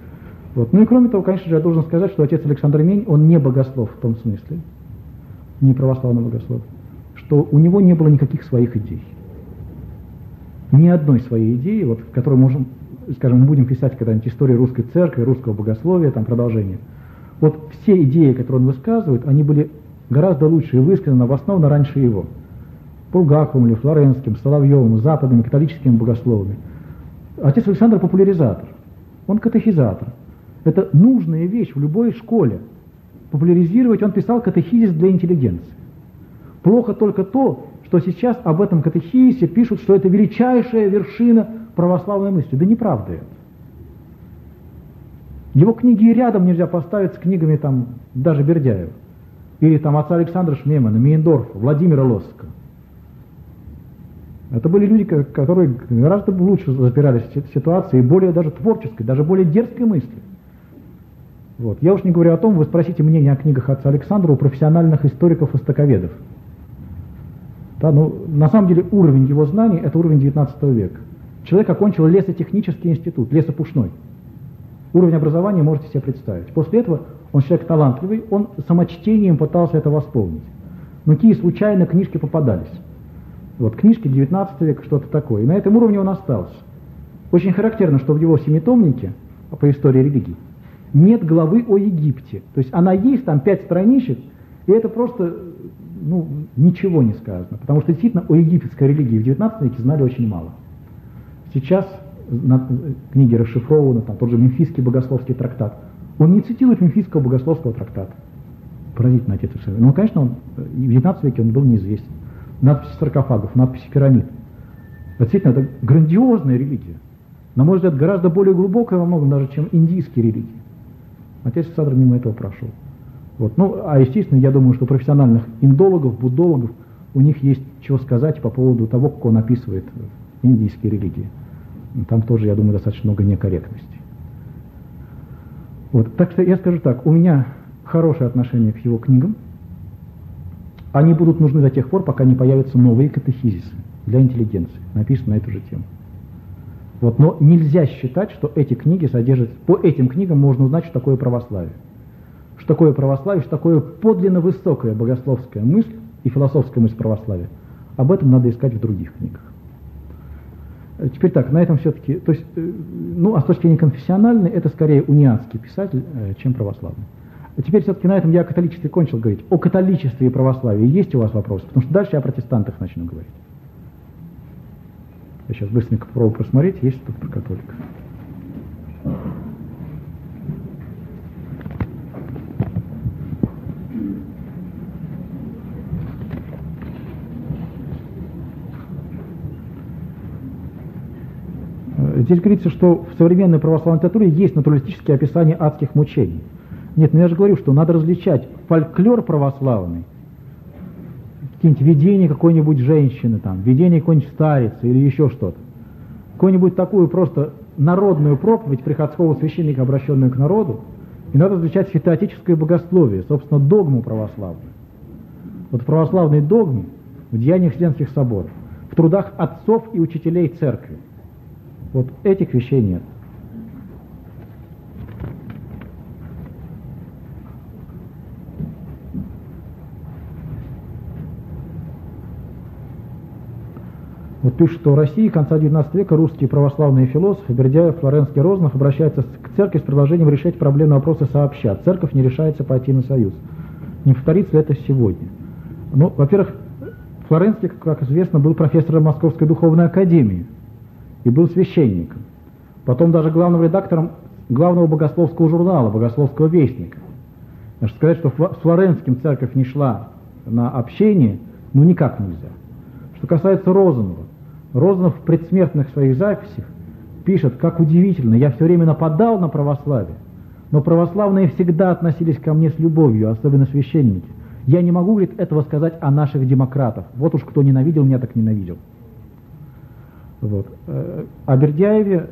Вот. Ну и кроме того, конечно же, я должен сказать, что отец Александр Мень, он не богослов в том смысле, не православный богослов, что у него не было никаких своих идей. Ни одной своей идеи, вот, в которой можем, скажем, мы будем писать когда-нибудь историю русской церкви, русского богословия, там продолжение. Вот все идеи, которые он высказывает, они были гораздо лучше и высказаны обоснованно раньше его. Булгаковым или Флоренским, Соловьевым, западными католическими богословами. Отец Александр популяризатор, он катехизатор. Это нужная вещь в любой школе. Популяризировать, он писал катехизис для интеллигенции. Плохо только то, что сейчас об этом катехизисе пишут, что это величайшая вершина православной мысли. Да неправда это. Его книги и рядом нельзя поставить с книгами там, даже Бердяева. Или там отца Александра Шмемана, Мейндорфа, Владимира Лосского. Это были люди, которые гораздо лучше запирались в ситуации и более даже творческой, даже более дерзкой мысли. Вот. Я уж не говорю о том, вы спросите мнение о книгах отца Александра у профессиональных историков-востоковедов. Да, ну, на самом деле уровень его знаний – это уровень 19 века. Человек окончил лесотехнический институт, лесопушной. Уровень образования можете себе представить. После этого он человек талантливый, он самочтением пытался это восполнить. Но какие случайно книжки попадались. Вот книжки 19 века, что-то такое. И на этом уровне он остался. Очень характерно, что в его семитомнике по истории религии нет главы о Египте. То есть она есть, там 5 страничек, и это просто ничего не сказано. Потому что действительно о египетской религии в 19 веке знали очень мало. Сейчас книги расшифрованы, там тот же Мемфисский богословский трактат. Он не цитирует Мемфисского богословского трактата. Поразительно, отец Александр. Но, конечно, в 19 веке он был неизвестен. Надписи саркофагов, надписи пирамид. Действительно, это грандиозная религия. На мой взгляд, гораздо более глубокая во многом даже, чем индийские религии. Отец Александр мимо этого прошел. Вот. Ну, а естественно, я думаю, что профессиональных индологов, буддологов, у них есть чего сказать по поводу того, как он описывает индийские религии. Там тоже, я думаю, достаточно много некорректностей. Вот. Так что я скажу так, у меня хорошее отношение к его книгам. Они будут нужны до тех пор, пока не появятся новые катехизисы для интеллигенции, написанные на эту же тему. Вот. Но нельзя считать, что эти книги содержат... По этим книгам можно узнать, что такое православие. Что такое православие, что такое подлинно высокая богословская мысль и философская мысль православия. Об этом надо искать в других книгах. Теперь так, на этом все-таки... То есть, а с точки зрения конфессиональной, это скорее униатский писатель, чем православный. А теперь все-таки на этом я о католичестве кончил говорить. О католичестве и православии есть у вас вопросы? Потому что дальше я о протестантах начну говорить. Я сейчас быстренько попробую просмотреть, есть что-то про католиков. Здесь говорится, что в современной православной литературе есть натуралистические описания адских мучений. Нет, я же говорю, что надо различать фольклор православный, какие-нибудь видения какой-нибудь женщины, там, видение какой-нибудь старицы или еще что-то. Какую-нибудь такую просто народную проповедь приходского священника, обращенную к народу, и надо различать святоотеческое богословие, собственно, догму православную. Вот в православной догме, в деяниях Вселенских соборов, в трудах отцов и учителей церкви, вот этих вещей нет. Вот пишут, что в России конца XIX века русские православные философы Бердяев, Флоренский, Розанов обращаются к церкви с предложением решать проблемные вопросы сообща. Церковь не решается пойти на союз. Не повторится ли это сегодня? Ну, во-первых, Флоренский, как известно, был профессором Московской духовной академии и был священником. Потом даже главным редактором главного богословского журнала, Богословского вестника. Значит, сказать, что с Флоренским церковь не шла на общение, никак нельзя. Что касается Розанова, Розанов в предсмертных своих записях пишет, как удивительно, я все время нападал на православие, но православные всегда относились ко мне с любовью, особенно священники. Я не могу, говорит, этого сказать о наших демократах. Вот уж кто ненавидел, меня так ненавидел. Вот. О Бердяеве,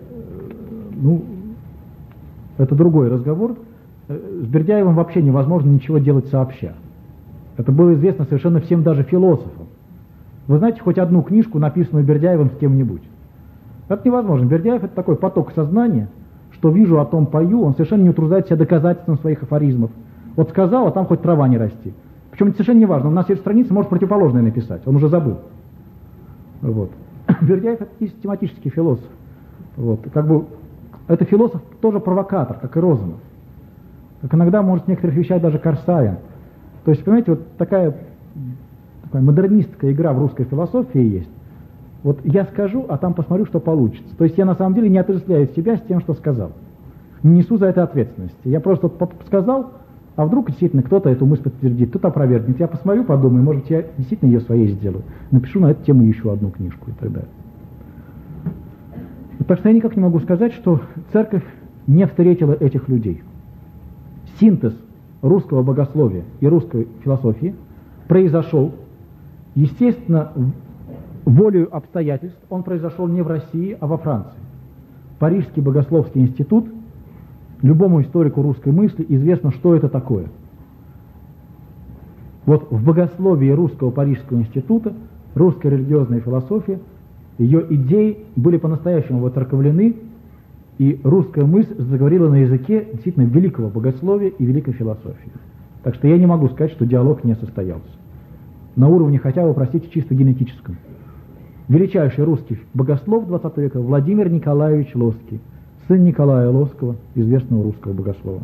это другой разговор. С Бердяевым вообще невозможно ничего делать сообща. Это было известно совершенно всем, даже философам. Вы знаете хоть одну книжку, написанную Бердяевым с кем-нибудь? Это невозможно. Бердяев — это такой поток сознания, что вижу, о том пою, он совершенно не утруждает себя доказательством своих афоризмов. Вот сказал, а там хоть трава не расти. Причем это совершенно не важно, он на следующей странице может противоположное написать, он уже забыл. Вот. Бердяев — это систематический философ. Вот. Как бы, это философ тоже провокатор, как и Розанов. Как иногда может в некоторых вещах даже Корсавин. То есть, понимаете, вот такая модернистская игра в русской философии есть. Вот я скажу, а там посмотрю, что получится. То есть я на самом деле не отождествляю себя с тем, что сказал. Не несу за это ответственности. Я просто сказал, а вдруг действительно кто-то эту мысль подтвердит, кто-то опровергнет. Я посмотрю, подумаю, может быть, я действительно ее своей сделаю. Напишу на эту тему еще одну книжку и так далее. Так что я никак не могу сказать, что церковь не встретила этих людей. Синтез русского богословия и русской философии произошел, естественно, волею обстоятельств. Он произошел не в России, а во Франции. Парижский богословский институт, любому историку русской мысли известно, что это такое. Вот в богословии русского Парижского института, русская религиозная философия, ее идеи были по-настоящему воцерковлены, и русская мысль заговорила на языке действительно великого богословия и великой философии. Так что я не могу сказать, что диалог не состоялся. На уровне хотя бы, простите, чисто генетическом. Величайший русский богослов XX века Владимир Николаевич Лосский, сын Николая Лосского, известного русского богослова.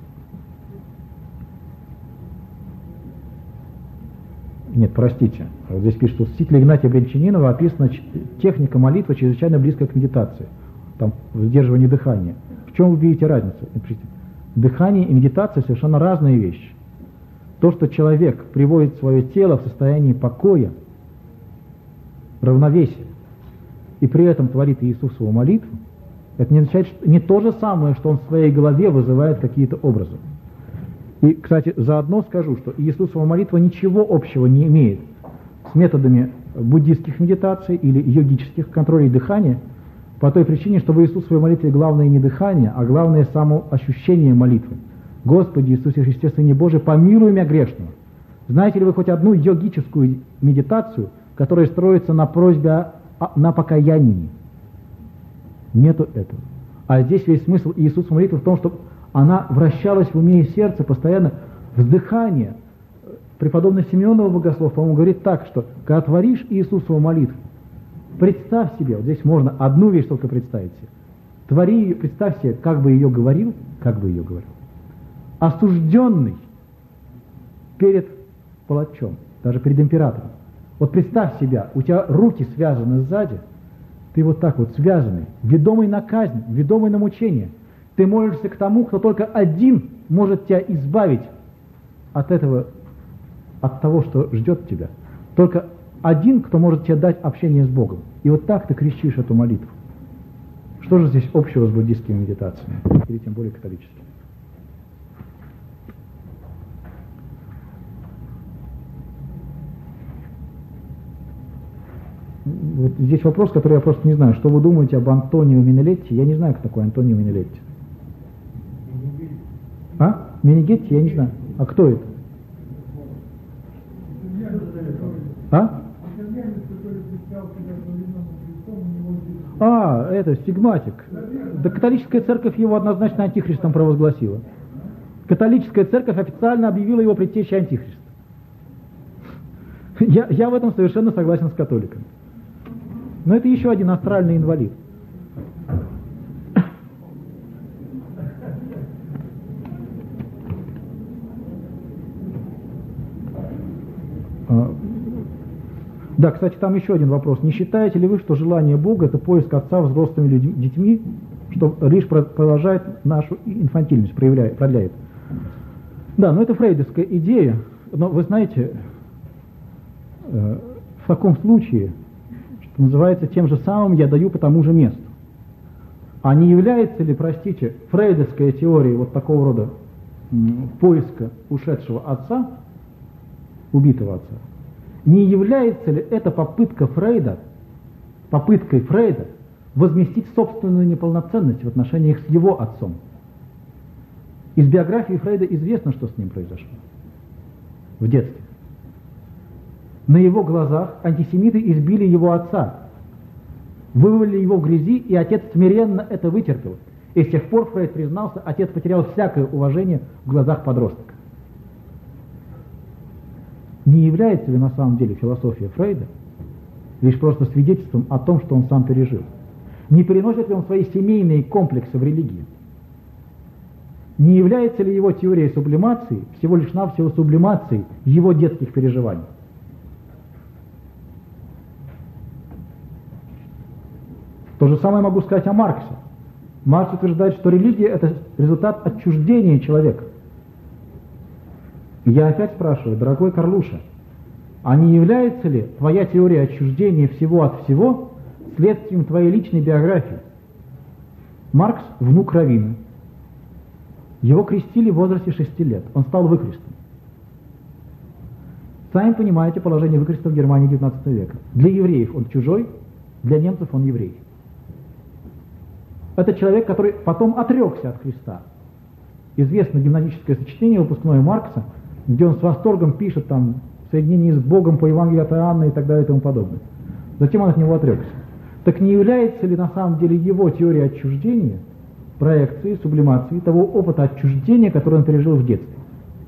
Нет, простите, вот здесь пишут, что в стиле Игнатия Брянчанинова описана техника молитвы, чрезвычайно близкая к медитации, там, в сдерживании дыхания. В чем вы видите разницу? Дыхание и медитация совершенно разные вещи. То, что человек приводит свое тело в состояние покоя, равновесия, и при этом творит Иисусову молитву, это не означает, что не то же самое, что он в своей голове вызывает какие-то образы. И, кстати, заодно скажу, что Иисусова молитва ничего общего не имеет с методами буддистских медитаций или йогических контролей дыхания, по той причине, что в Иисусовой молитве главное не дыхание, а главное само ощущение молитвы. Господи Иисусе Христе, Сыне Божий, помилуй меня грешного. Знаете ли вы хоть одну йогическую медитацию, которая строится на просьбе на покаянии? Нету этого. А здесь весь смысл Иисусовой молитвы в том, что она вращалась в уме и сердце постоянно, вздыхание. Преподобный Симеонов Богослов, по-моему, говорит так, что когда творишь Иисусову молитву, представь себе, вот здесь можно одну вещь только представить себе. Твори ее, представь себе, как бы ее говорил, осужденный перед палачом, даже перед императором. Вот представь себя, у тебя руки связаны сзади, ты вот так вот связанный, ведомый на казнь, ведомый на мучение. Ты молишься к тому, кто только один может тебя избавить от этого, от того, что ждет тебя. Только один, кто может тебе дать общение с Богом. И вот так ты кричишь эту молитву. Что же здесь общего с буддистскими медитациями, или тем более католическими? Вот здесь вопрос, который я просто не знаю. Что вы думаете об Антонио Менелетти? Я не знаю, кто такой Антонио Менелетти. А? Менегетти? Я не знаю. А кто это? А? А, это стигматик. Да католическая церковь его однозначно антихристом провозгласила. Католическая церковь официально объявила его предтечей антихриста. Я в этом совершенно согласен с католиками. Но это еще один астральный инвалид. Да, кстати, там еще один вопрос. Не считаете ли вы, что желание Бога — это поиск отца взрослыми детьми, что лишь продолжает нашу инфантильность, продляет? Да, но это фрейдовская идея. Но вы знаете, в таком случае, что называется, тем же самым я даю по тому же месту. А не является ли, простите, фрейдовская теория вот такого рода поиска ушедшего отца, убитого отца, не является ли это попыткой Фрейда возместить собственную неполноценность в отношениях с его отцом? Из биографии Фрейда известно, что с ним произошло в детстве. На его глазах антисемиты избили его отца, вывалили его в грязи, и отец смиренно это вытерпел. И с тех пор Фрейд признался, отец потерял всякое уважение в глазах подростка. Не является ли на самом деле философия Фрейда лишь просто свидетельством о том, что он сам пережил? Не переносит ли он свои семейные комплексы в религию? Не является ли его теория сублимации всего лишь навсего сублимацией его детских переживаний? То же самое могу сказать о Марксе. Маркс утверждает, что религия – это результат отчуждения человека. Я опять спрашиваю, дорогой Карлуша, а не является ли твоя теория отчуждения всего от всего следствием твоей личной биографии? Маркс – внук раввина. Его крестили в возрасте 6 лет. Он стал выкрестом. Сами понимаете положение выкреста в Германии XIX века. Для евреев он чужой, для немцев он еврей. Это человек, который потом отрекся от Христа. Известно гимназическое сочинение выпускное Маркса, где он с восторгом пишет там в соединении с Богом по Евангелию от Иоанна и так далее и тому подобное. Затем он от него отрекся. Так не является ли на самом деле его теория отчуждения проекцией, сублимацией того опыта отчуждения, который он пережил в детстве?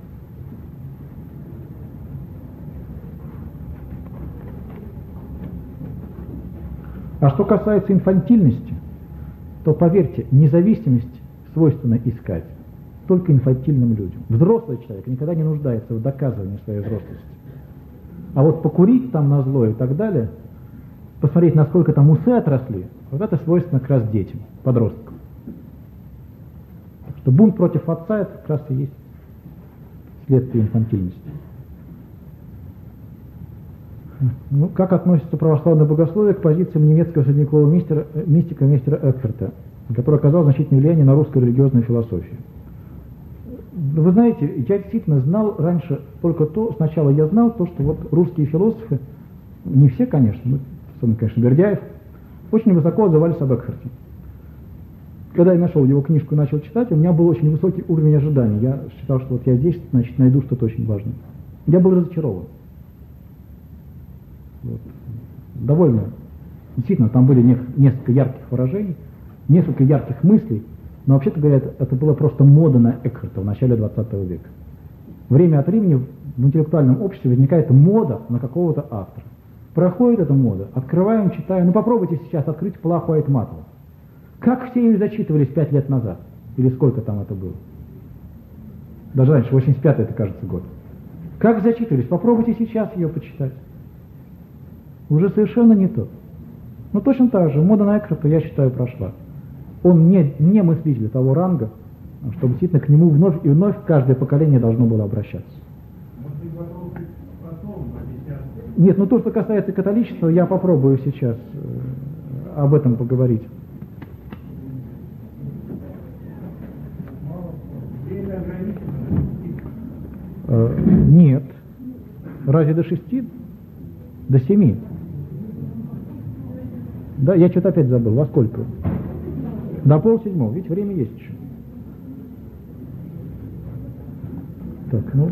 А что касается инфантильности, то, поверьте, независимость свойственно искать только инфантильным людям. Взрослый человек никогда не нуждается в доказывании своей взрослости. А вот покурить там назло и так далее, посмотреть, насколько там усы отросли, вот это свойственно как раз детям, подросткам. Так что бунт против отца – это как раз и есть следствие инфантильности. Ну, как относится православное богословие к позициям немецкого средневекового мистика мистера Экхарта, который оказал значительное влияние на русскую религиозную философию? Вы знаете, я действительно знал раньше только то, сначала я знал то, что вот русские философы, не все, конечно, особенно, конечно, Бердяев, очень высоко отзывались об Экхарте. Когда я нашел его книжку и начал читать, у меня был очень высокий уровень ожиданий. Я считал, что вот я здесь, значит, найду что-то очень важное. Я был разочарован. Вот. Довольно, действительно, там были несколько ярких выражений, несколько ярких мыслей, но вообще-то говоря, это была просто мода на Экхарта в начале 20 века. Время от времени в интеллектуальном обществе возникает мода на какого-то автора. Проходит эта мода, открываем, читаем. Ну попробуйте сейчас открыть Плаху Айтматова. Как все ее зачитывались 5 лет назад? Или сколько там это было? Даже раньше, 85-й, это, кажется, год. Как зачитывались? Попробуйте сейчас ее почитать. Уже совершенно не то. Но точно так же, мода на Экхарта, я считаю, прошла. Он не мыслитель того ранга, чтобы действительно к нему вновь и вновь каждое поколение должно было обращаться. Нет, ну то, что касается католичества, я попробую сейчас об этом поговорить. Нет. Разве до 6? До 7? Да, я что-то опять забыл. Во сколько? До 6:30. Видите, время есть еще. Так, ну...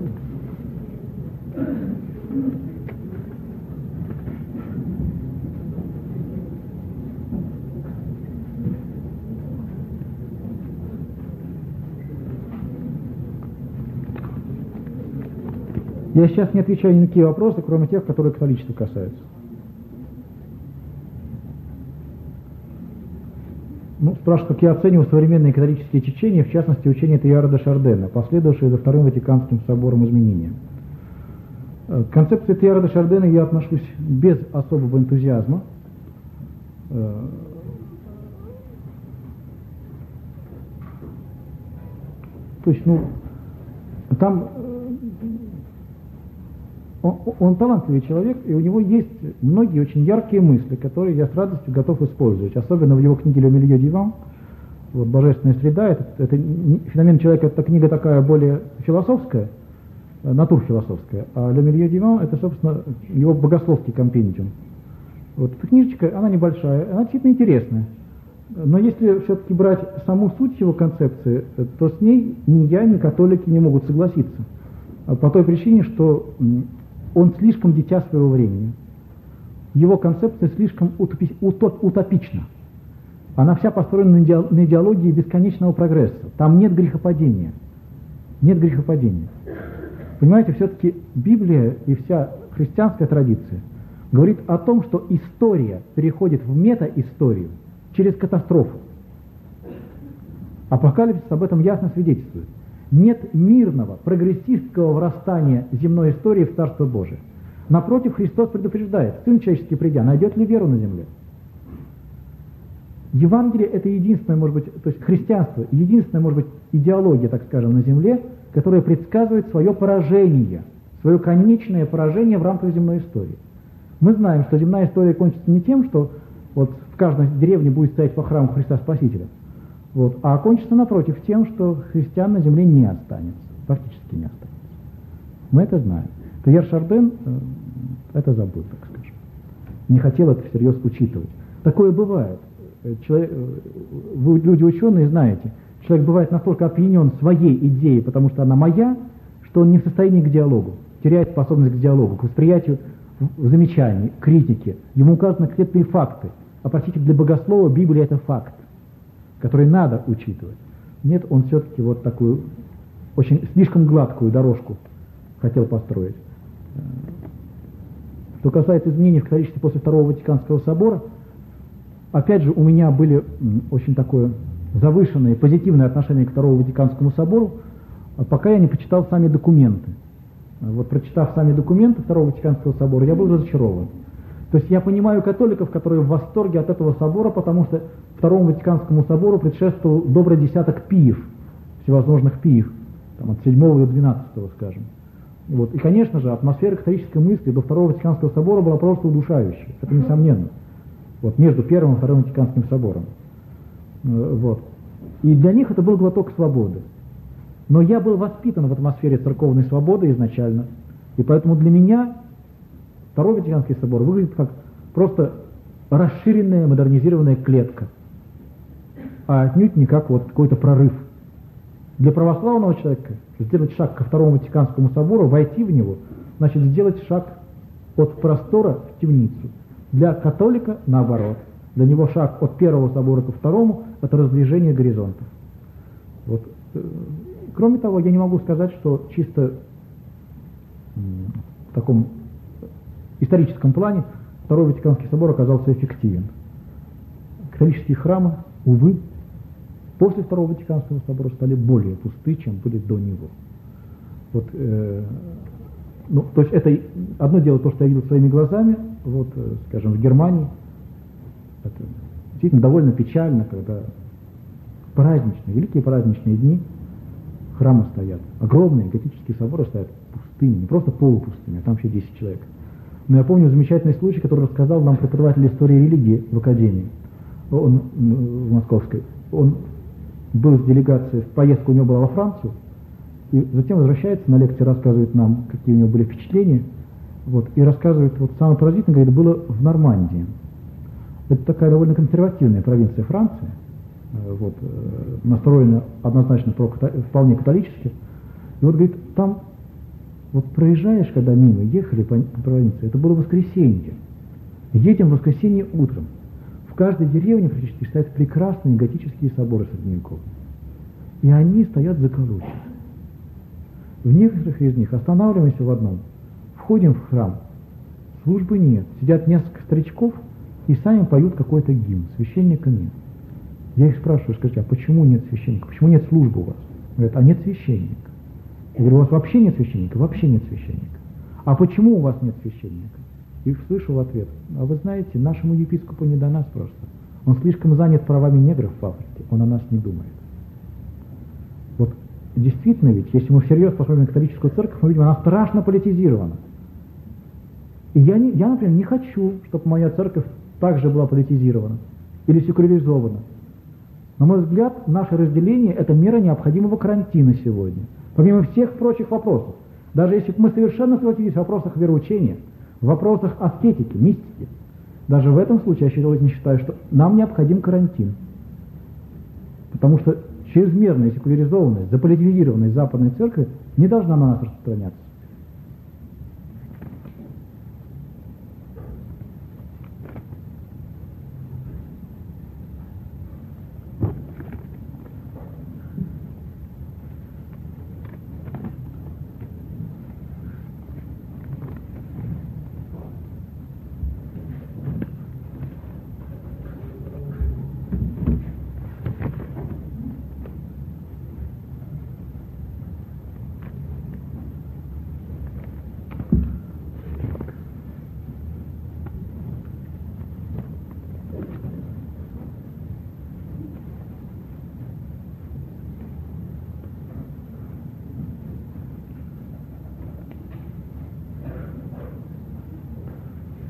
Я сейчас не отвечаю ни на какие вопросы, кроме тех, которые католичества касаются. Ну, спрашивают, как я оцениваю современные католические течения, в частности, учение Тейяра де Шардена, последовавшие за Вторым Ватиканским собором изменения. К концепции Тейяра де Шардена я отношусь без особого энтузиазма. То есть, ну, там... Он талантливый человек, и у него есть многие очень яркие мысли, которые я с радостью готов использовать. Особенно в его книге «Le milieu divin», вот, «Божественная среда». Это «Феномен человека» — это книга такая более философская, натурфилософская, а «Le milieu divin» — это, собственно, его богословский компендиум. Вот эта книжечка, она небольшая, она действительно интересная. Но если все-таки брать саму суть его концепции, то с ней ни я, ни католики не могут согласиться. По той причине, что он слишком дитя своего времени. Его концепция слишком утопична. Она вся построена на идеологии бесконечного прогресса. Там нет грехопадения. Нет грехопадения. Понимаете, все-таки Библия и вся христианская традиция говорит о том, что история переходит в метаисторию через катастрофу. Апокалипсис об этом ясно свидетельствует. Нет мирного, прогрессистского врастания земной истории в Царство Божие. Напротив, Христос предупреждает: Сын человеческий придя, найдет ли веру на земле? Евангелие — это единственное, может быть, то есть христианство — единственная, может быть, идеология, так скажем, на земле, которая предсказывает свое поражение, свое конечное поражение в рамках земной истории. Мы знаем, что земная история кончится не тем, что вот в каждой деревне будет стоять по храму Христа Спасителя, вот, а кончится, напротив, тем, что христиан на земле не останется, практически не останется. Мы это знаем. Пьер Шарден это забыл, так скажем. Не хотел это всерьез учитывать. Такое бывает. Вы, люди ученые, знаете, человек бывает настолько опьянен своей идеей, потому что она моя, что он не в состоянии к диалогу, теряет способность к диалогу, к восприятию замечаний, критики. Ему указаны конкретные факты. А, простите, для богослова Библия — это факт, который надо учитывать. Нет, он все-таки вот такую очень слишком гладкую дорожку хотел построить. Что касается изменений в католичестве после Второго Ватиканского собора, опять же, у меня были очень такое завышенное, позитивное отношение к Второму Ватиканскому собору, пока я не почитал сами документы. Вот прочитав сами документы Второго Ватиканского собора, я был разочарован. То есть я понимаю католиков, которые в восторге от этого собора, потому что Второму Ватиканскому собору предшествовал добрый десяток пиев, всевозможных пиев, там, от 7 до 12, скажем. Вот. И, конечно же, атмосфера католической мысли до Второго Ватиканского собора была просто удушающей, это несомненно. Вот, между Первым и Вторым Ватиканским собором. Вот. И для них это был глоток свободы. Но я был воспитан в атмосфере церковной свободы изначально, и поэтому для меня Второй Ватиканский собор выглядит как просто расширенная, модернизированная клетка, а отнюдь не как вот какой-то прорыв. Для православного человека сделать шаг ко Второму Ватиканскому собору, войти в него, значит сделать шаг от простора в темницу. Для католика наоборот. Для него шаг от Первого собора ко Второму — это разближение горизонтов. Вот. Кроме того, я не могу сказать, что чисто в таком историческом плане Второй Ватиканский собор оказался эффективен. Католические храмы, увы, после Второго Ватиканского собора стали более пусты, чем были до него. Вот, то есть это одно дело то, что я видел своими глазами, вот, скажем, в Германии. Это действительно довольно печально, когда праздничные, великие праздничные дни, храмы стоят, огромные готические соборы стоят пустыми, не просто полупустыми, а там вообще 10 человек. Но я помню замечательный случай, который рассказал нам преподаватель истории религии в академии, он в Московской. Он был с делегацией, поездка у него была во Францию, и затем возвращается на лекции, рассказывает нам, какие у него были впечатления, вот, и рассказывает, вот самое поразительное, говорит, было в Нормандии. Это такая довольно консервативная провинция Франции, вот, настроена однозначно вполне католически. И вот, говорит, там, вот проезжаешь, когда мимо, ехали по провинции, это было воскресенье. Едем в воскресенье утром. В каждой деревне практически стоят прекрасные готические соборы средневековые. И они стоят заколочены. В некоторых из них останавливаемся в одном. Входим в храм, службы нет. Сидят несколько старичков и сами поют какой-то гимн. Священника нет. Я их спрашиваю, скажите, а почему нет священника? Почему нет службы у вас? Говорят, а нет священника. Я говорю, у вас вообще нет священника? Вообще нет священника. А почему у вас нет священника? И слышу в ответ, а вы знаете, нашему епископу не до нас просто. Он слишком занят правами негров в Африке, он о нас не думает. Вот действительно ведь, если мы всерьез посмотрим на католическую церковь, мы видим, она страшно политизирована. И я, например, не хочу, чтобы моя церковь также была политизирована или секуляризована. На мой взгляд, наше разделение – это мера необходимого карантина сегодня. Помимо всех прочих вопросов. Даже если бы мы совершенно согласились в вопросах вероучения, в вопросах аскетики, мистики, даже в этом случае я считаю, что нам необходим карантин. Потому что чрезмерная секуляризованность, заполитизированность Западной Церкви не должна на нас распространяться.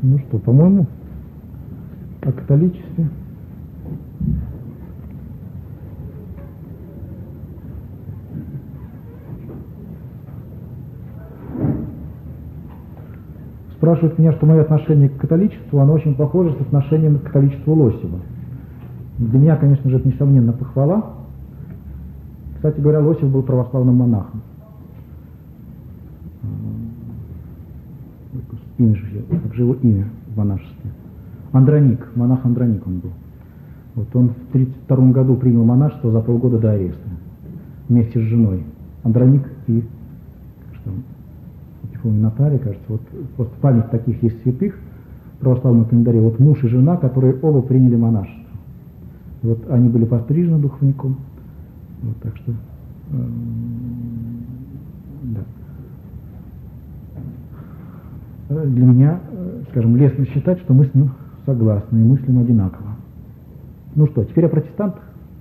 Ну что, по-моему, о католичестве. Спрашивают меня, что мое отношение к католичеству, оно очень похоже с отношением к католичеству Лосева. Для меня, конечно же, это несомненно похвала. Кстати говоря, Лосев был православным монахом. Имя же, как же его имя в монашестве? Андроник, монах Андроник он был. Вот он в 1932 году принял монашество за полгода до ареста вместе с женой. Андроник и, что, не помню, Наталья, кажется, вот просто память таких есть святых в православном календаре. Вот муж и жена, которые оба приняли монашество. И вот они были пострижены духовником. Вот, так что, да. Для меня, скажем, лестно считать, что мы с ним согласны и мыслим одинаково. Ну что, теперь о протестантах.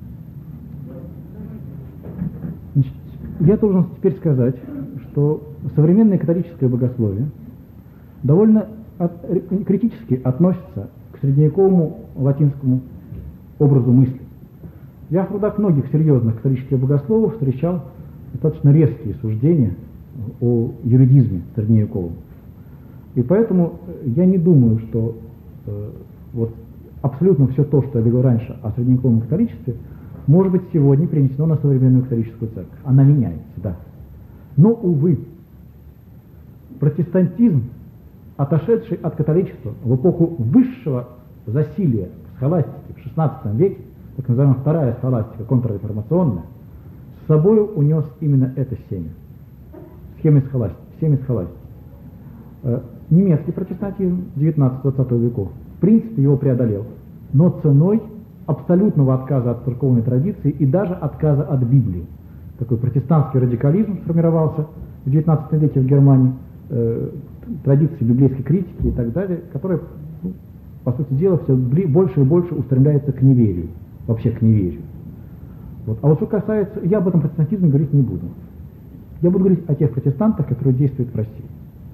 Значит, я должен теперь сказать, что современное католическое богословие довольно критически относится к средневековому латинскому образу мысли. Я в трудах многих серьезных католических богословов встречал достаточно резкие суждения о юридизме средневековом. И поэтому я не думаю, что вот абсолютно все то, что я говорил раньше о средневековом католичестве, может быть сегодня перенесено на современную католическую церковь. Она меняется, да. Но, увы, протестантизм, отошедший от католичества в эпоху высшего засилия схоластики в XVI веке, так называемая вторая схоластика, контрреформационная, с собой унес именно это семя. Семя схоластики. Немецкий протестантизм 19-20 веков в принципе его преодолел, но ценой абсолютного отказа от церковной традиции и даже отказа от Библии. Такой протестантский радикализм сформировался в XIX веке в Германии, традиции библейской критики и так далее, которая, по сути дела, все больше и больше устремляется к неверию, вообще к неверию. Вот. А вот что касается, я об этом протестантизме говорить не буду. Я буду говорить о тех протестантах, которые действуют в России.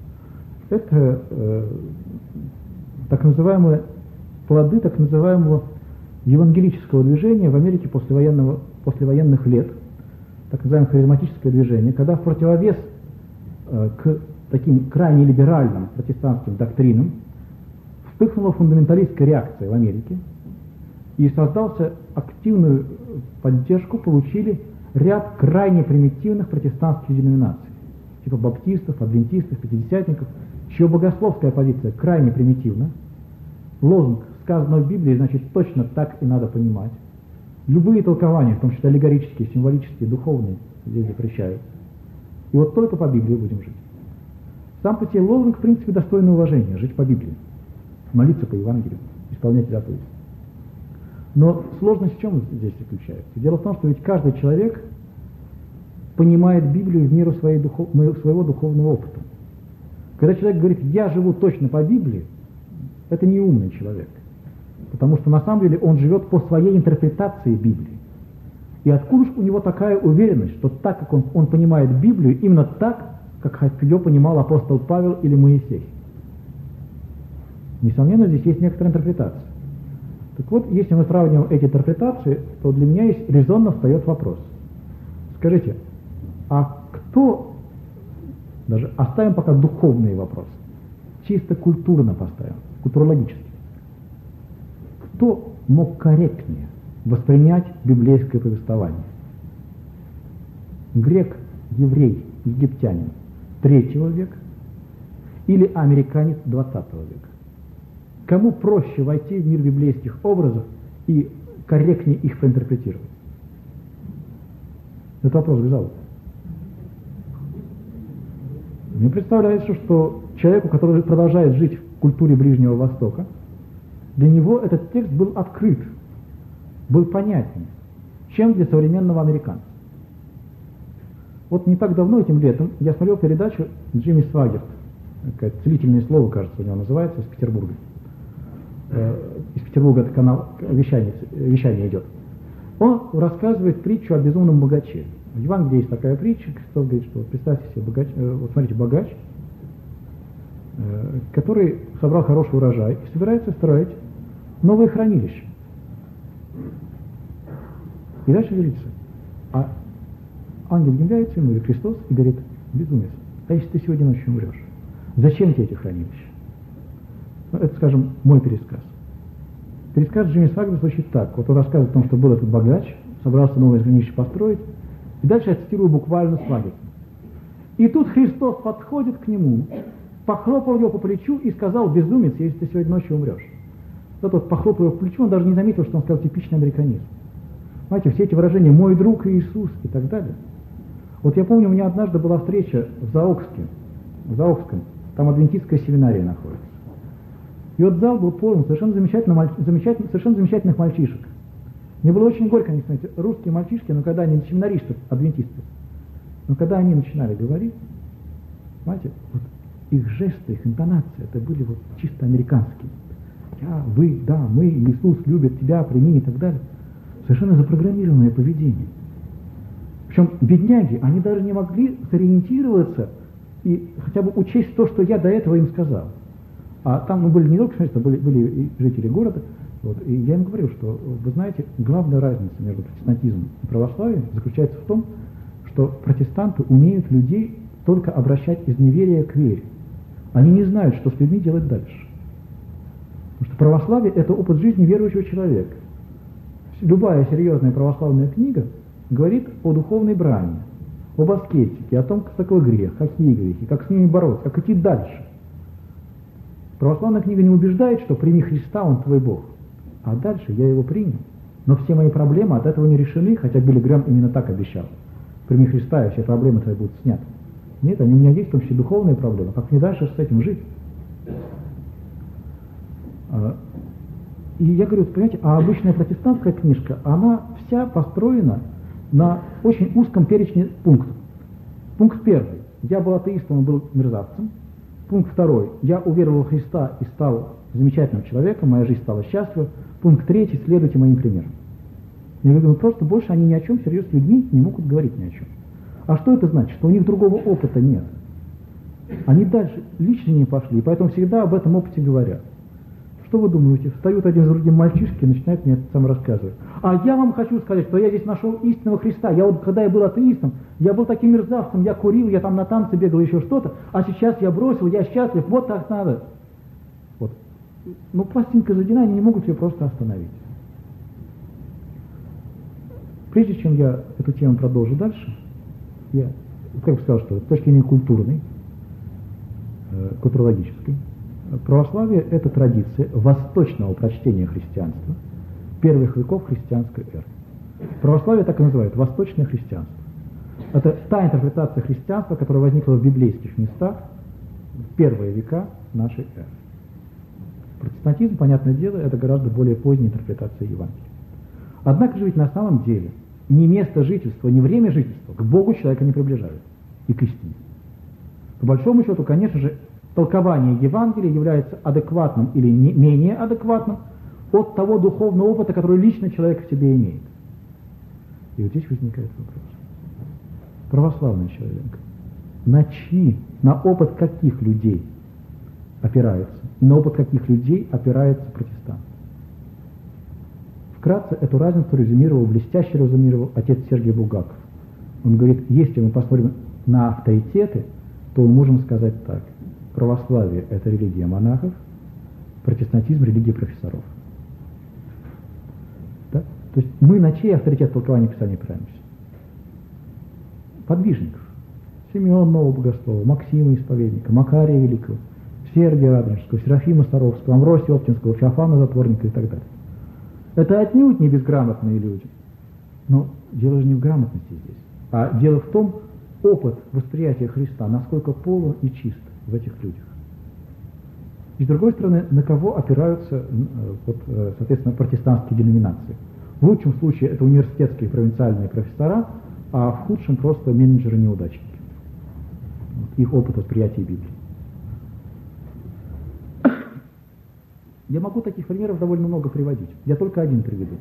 Это так называемые плоды так называемого евангелического движения в Америке послевоенных лет, так называемое харизматическое движение, когда в противовес к таким крайне либеральным протестантским доктринам вспыхнула фундаменталистская реакция в Америке, и создался активную поддержку, получили ряд крайне примитивных протестантских деноминаций, типа баптистов, адвентистов, пятидесятников, чья богословская позиция крайне примитивна. Лозунг «сказано в Библии, значит, точно так и надо понимать». Любые толкования, в том числе аллегорические, символические, духовные, здесь запрещаются. И вот только по Библии будем жить. Сам по себе лозунг, в принципе, достойный уважения, жить по Библии, молиться по Евангелию, исполнять заповеди. Но сложность в чем здесь заключается? Дело в том, что ведь каждый человек понимает Библию в меру своего духовного опыта. Когда человек говорит «я живу точно по Библии», это не умный человек. Потому что на самом деле он живет по своей интерпретации Библии. И откуда же у него такая уверенность, что так как он понимает Библию, именно так, как ее понимал апостол Павел или Моисей? Несомненно, здесь есть некоторая интерпретация. Так вот, если мы сравниваем эти интерпретации, то для меня есть резонно встает вопрос. Скажите, а кто, даже оставим пока духовные вопросы, чисто культурно поставим, культурологически, кто мог корректнее воспринять библейское повествование? Грек, еврей, египтянин III века или американец XX века? Кому проще войти в мир библейских образов и корректнее их проинтерпретировать? Это вопрос к залу. Мне представляется, что человеку, который продолжает жить в культуре Ближнего Востока, для него этот текст был открыт, был понятнее, чем для современного американца. Вот не так давно, этим летом, я смотрел передачу Джимми Свагерт, такое целительное слово, кажется, у него называется, из Петербурга. Из Петербурга это канал вещание идет. Он рассказывает притчу о безумном богаче. В Евангелии есть такая притча, Христос говорит, что вот представьте себе, вот смотрите, богач который собрал хороший урожай и собирается строить новое хранилище. И дальше говорится, а ангел является ему, или Христос, и говорит: безумец, а если ты сегодня ночью умрешь, зачем тебе эти хранилища? Ну, это, скажем, мой пересказ. Пересказ Джимми Сагда звучит так. Вот он рассказывает о том, что был этот богач, собрался новое хранилище построить, и дальше я цитирую буквально Сагда. И тут Христос подходит к нему, похлопал его по плечу и сказал: безумец, если ты сегодня ночью умрешь. Вот тот похлопал его по плечу, он даже не заметил, что он сказал типичный американизм. Знаете, все эти выражения «мой друг Иисус» и так далее. Вот я помню, у меня однажды была встреча в Заокском, там адвентистская семинария находится. И вот зал был полон совершенно замечательных мальчишек. Мне было очень горько, они, знаете, русские мальчишки, но когда они, семинаристы, адвентисты, но когда они начинали говорить, знаете, вот их жесты, их интонации, это были вот чисто американские. Я, вы, да, мы, Иисус любит тебя, прими и так далее. Совершенно запрограммированное поведение. Причем бедняги, они даже не могли сориентироваться и хотя бы учесть то, что я до этого им сказал. А там были не только журналисты, были и жители города. Вот, и я им говорил, что, вы знаете, главная разница между протестантизмом и православием заключается в том, что протестанты умеют людей только обращать из неверия к вере. Они не знают, что с людьми делать дальше. Потому что православие – это опыт жизни верующего человека. Любая серьезная православная книга говорит о духовной брани, об аскетике, о том, как такой грех, какие грехи, как с ними бороться, как идти дальше. Православная книга не убеждает, что прими Христа, Он твой Бог. А дальше я его принял. Но все мои проблемы от этого не решены, хотя Билли Грэм именно так обещал. Прими Христа, и все проблемы твои будут сняты. Нет, они у меня есть, в том числе духовные проблемы. Как мне дальше с этим жить? И я говорю, понимаете, а обычная протестантская книжка, она вся построена на очень узком перечне пунктов. Пункт первый. Я был атеистом и был мерзавцем. Пункт второй. Я уверовал в Христа и стал замечательным человеком, моя жизнь стала счастлива. Пункт третий. Следуйте моим примерам. Я говорю, просто больше они ни о чем всерьез с людьми не могут говорить ни о чем. А что это значит? Что у них другого опыта нет. Они дальше лично не пошли, и поэтому всегда об этом опыте говорят. Что вы думаете? Встают один за другим мальчишки и начинают мне это сам рассказывать. А я вам хочу сказать, что я здесь нашел истинного Христа. Я вот, когда я был атеистом, я был таким мерзавцем, я курил, я там на танцы бегал, еще что-то, а сейчас я бросил, я счастлив, вот так надо. Вот. Но пластинка заведена, они не могут ее просто остановить. Прежде чем я эту тему продолжу дальше, я как бы сказал, что с точки зрения культурной, культурологической, православие – это традиция восточного прочтения христианства первых веков христианской эры. Православие так и называют – восточное христианство. Это та интерпретация христианства, которая возникла в библейских местах в первые века нашей эры. Протестантизм, понятное дело, это гораздо более поздняя интерпретация Евангелия. Однако же ведь на самом деле ни место жительства, ни время жительства к Богу человека не приближают и к истине. По большому счету, конечно же, толкование Евангелия является адекватным или не менее адекватным от того духовного опыта, который лично человек в себе имеет. И вот здесь возникает вопрос. Православный человек на опыт каких людей опирается? И на опыт каких людей опирается протестант? Вкратце эту разницу блестяще резюмировал отец Сергий Булгаков. Он говорит, если мы посмотрим на авторитеты, то мы можем сказать так. Православие – это религия монахов, протестантизм – религия профессоров. Да? То есть мы на чей авторитет толкования Писания опираемся? Подвижников. Симеон Нового Богослова, Максима Исповедника, Макария Великого, Сергия Радонежского, Серафима Саровского, Амвросия Оптинского, Феофана Затворника и так далее. Это отнюдь не безграмотные люди. Но дело же не в грамотности здесь, а дело в том, опыт восприятия Христа, насколько полон и чист в этих людях. И с другой стороны, на кого опираются, соответственно, протестантские деноминации. В лучшем случае это университетские провинциальные профессора, а в худшем просто менеджеры-неудачники. Их опыт восприятия Библии. Я могу таких примеров довольно много приводить. Я только один приведу.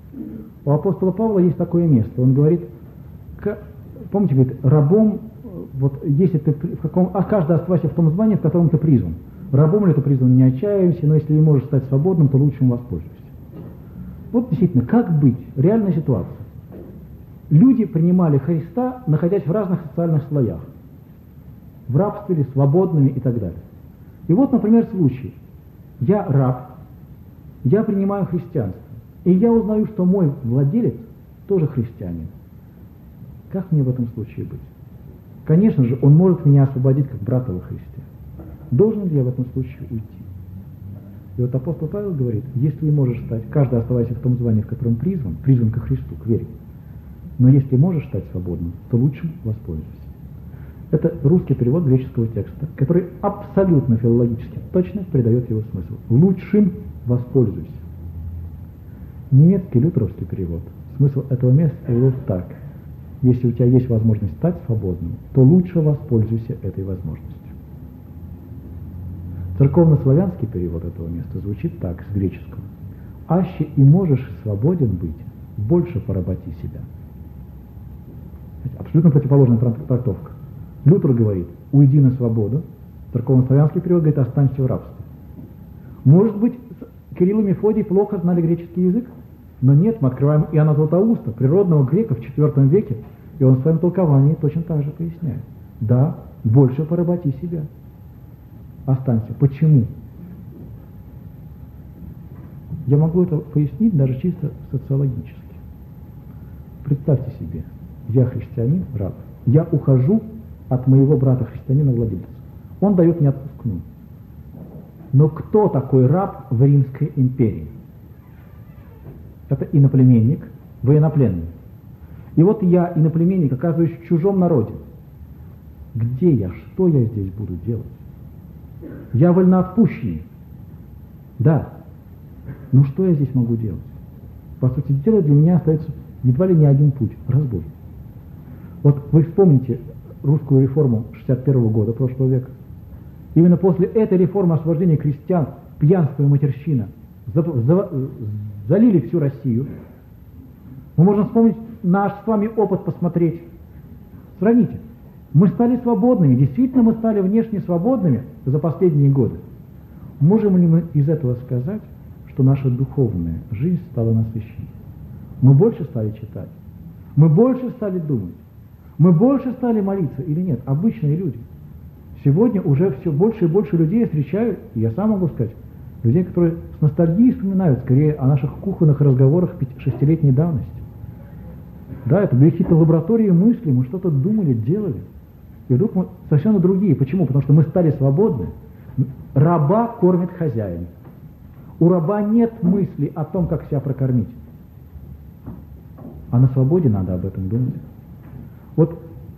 У апостола Павла есть такое место. Он говорит, помните, говорит, рабом вот если ты каждый оставайся в том звании, в котором ты призван. Рабом ли ты призван, не отчаивайся, но если не можешь стать свободным, то лучше им воспользуйся. Вот действительно, как быть? Реальная ситуация. Люди принимали Христа, находясь в разных социальных слоях. В рабстве или свободными и так далее. И вот, например, случай. Я раб, я принимаю христианство, и я узнаю, что мой владелец тоже христианин. Как мне в этом случае быть? Конечно же, он может меня освободить как брата во Христе. Должен ли я в этом случае уйти? И вот апостол Павел говорит, если не можешь стать, каждый оставайся в том звании, в котором призван ко Христу, к вере. Но если можешь стать свободным, то лучшим воспользуйся. Это русский перевод греческого текста, который абсолютно филологически точно придает его смысл. Лучшим воспользуйся. Немецкий лютеровский перевод. Смысл этого места переводит так. Если у тебя есть возможность стать свободным, то лучше воспользуйся этой возможностью. Церковно-славянский перевод этого места звучит так, с греческого. «Аще и можешь свободен быть, больше поработи себя». Абсолютно противоположная трактовка. Лютер говорит, уйди на свободу. Церковно-славянский перевод говорит, останься в рабстве. Может быть, Кирилл и Мефодий плохо знали греческий язык? Но нет, мы открываем Иоанна Златоуста, природного грека в IV веке, и он в своем толковании точно так же поясняет. Да, больше поработи себя. Останься. Почему? Я могу это пояснить даже чисто социологически. Представьте себе, я христианин, раб. Я ухожу от моего брата-христианина-владельца. Он дает мне отпускную. Но кто такой раб в Римской империи? Это иноплеменник, военнопленный. И вот я, иноплеменник, оказываюсь в чужом народе. Где я? Что я здесь буду делать? Я вольноотпущенный. Да. Но что я здесь могу делать? По сути дела, для меня остается едва ли не один путь – разбой. Вот вы вспомните русскую реформу 61 года прошлого века. Именно после этой реформы освобождения крестьян, пьянство и матерщина залили всю Россию. Мы можем вспомнить наш с вами опыт, посмотреть. Сравните. Мы стали свободными, действительно мы стали внешне свободными за последние годы. Можем ли мы из этого сказать, что наша духовная жизнь стала насыщенной? Мы больше стали читать, мы больше стали думать, мы больше стали молиться или нет? Обычные люди. Сегодня уже все больше и больше людей я встречаю, и я сам могу сказать, людей, которые с ностальгией вспоминают скорее о наших кухонных разговорах 6-летней давности. Да, это были какие-то лаборатории мыслей, мы что-то думали, делали. И вдруг мы совершенно другие. Почему? Потому что мы стали свободны. Раба кормит хозяин. У раба нет мысли о том, как себя прокормить. А на свободе надо об этом думать. Вот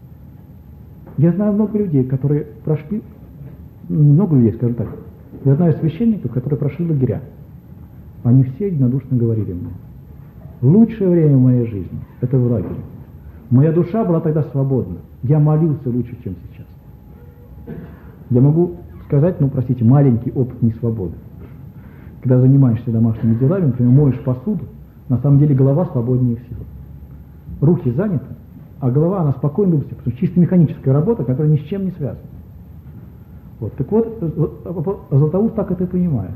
я знаю много людей, которые прошли, много людей, скажем так. Я знаю священников, которые прошли лагеря. Они все единодушно говорили мне: лучшее время в моей жизни – это в лагере. Моя душа была тогда свободна. Я молился лучше, чем сейчас. Я могу сказать, простите, маленький опыт несвободы. Когда занимаешься домашними делами, например, моешь посуду, на самом деле голова свободнее всего. Руки заняты, а голова, она спокойно думает, потому что чисто механическая работа, которая ни с чем не связана. Вот. Так вот, Златоуст так это и понимает.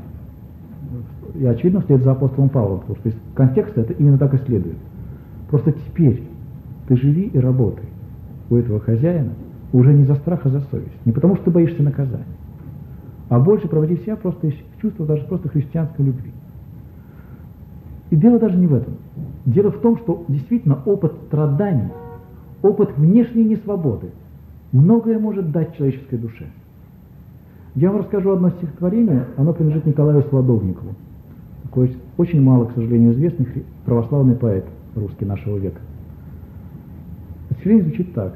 И очевидно, вслед за апостолом Павлом, потому что из контекста это именно так и следует. Просто теперь ты живи и работай у этого хозяина уже не за страх, а за совесть. Не потому, что ты боишься наказания, а больше проводи себя просто из чувства даже просто христианской любви. И дело даже не в этом. Дело в том, что действительно опыт страданий, опыт внешней несвободы многое может дать человеческой душе. Я вам расскажу одно стихотворение, оно принадлежит Николаю Сладовникову. Такой очень мало, к сожалению, известный православный поэт русский нашего века. Стихотворение звучит так.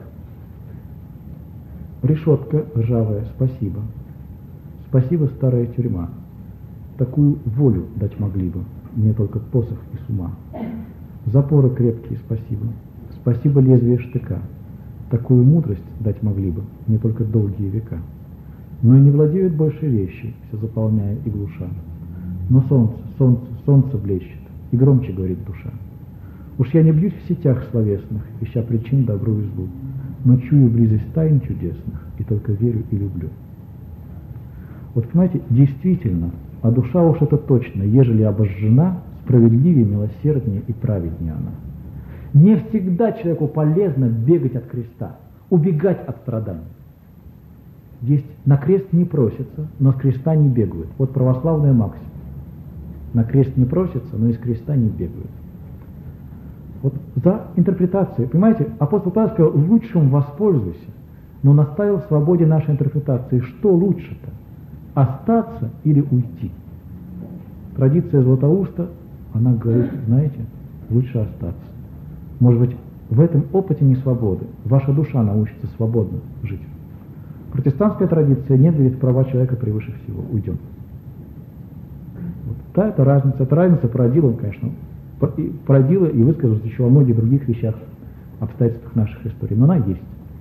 Решетка ржавая, спасибо. Спасибо, старая тюрьма. Такую волю дать могли бы мне только посох и с ума. Запоры крепкие, спасибо. Спасибо, лезвие штыка. Такую мудрость дать могли бы мне только долгие века. Но и не владеют больше вещи, все заполняя и глуша. Но солнце блещет, и громче говорит душа. Уж я не бьюсь в сетях словесных, ища причин добру и злу. но чую близость тайн чудесных, и только верю и люблю. Вот понимаете, действительно, а душа уж это точно, ежели обожжена, справедливее, милосерднее и праведнее она. Не всегда человеку полезно бегать от креста, убегать от страданий. Есть на крест не просятся, но с креста не бегают. Вот православная максима. На крест не просятся, но из креста не бегают. Вот за интерпретацией, понимаете, апостол Павел сказал, лучшим воспользуйся, но наставил в свободе нашей интерпретации. Что лучше-то? Остаться или уйти? Традиция Златоуста, она говорит, знаете, лучше остаться. Может быть, в этом опыте несвободы ваша душа научится свободно жить. Протестантская традиция нет, говорит, права человека превыше всего. Уйдем. Вот. Да, это разница. Эта разница породила, конечно, породила и высказалась еще во многих других вещах, обстоятельствах наших историй. Но она есть.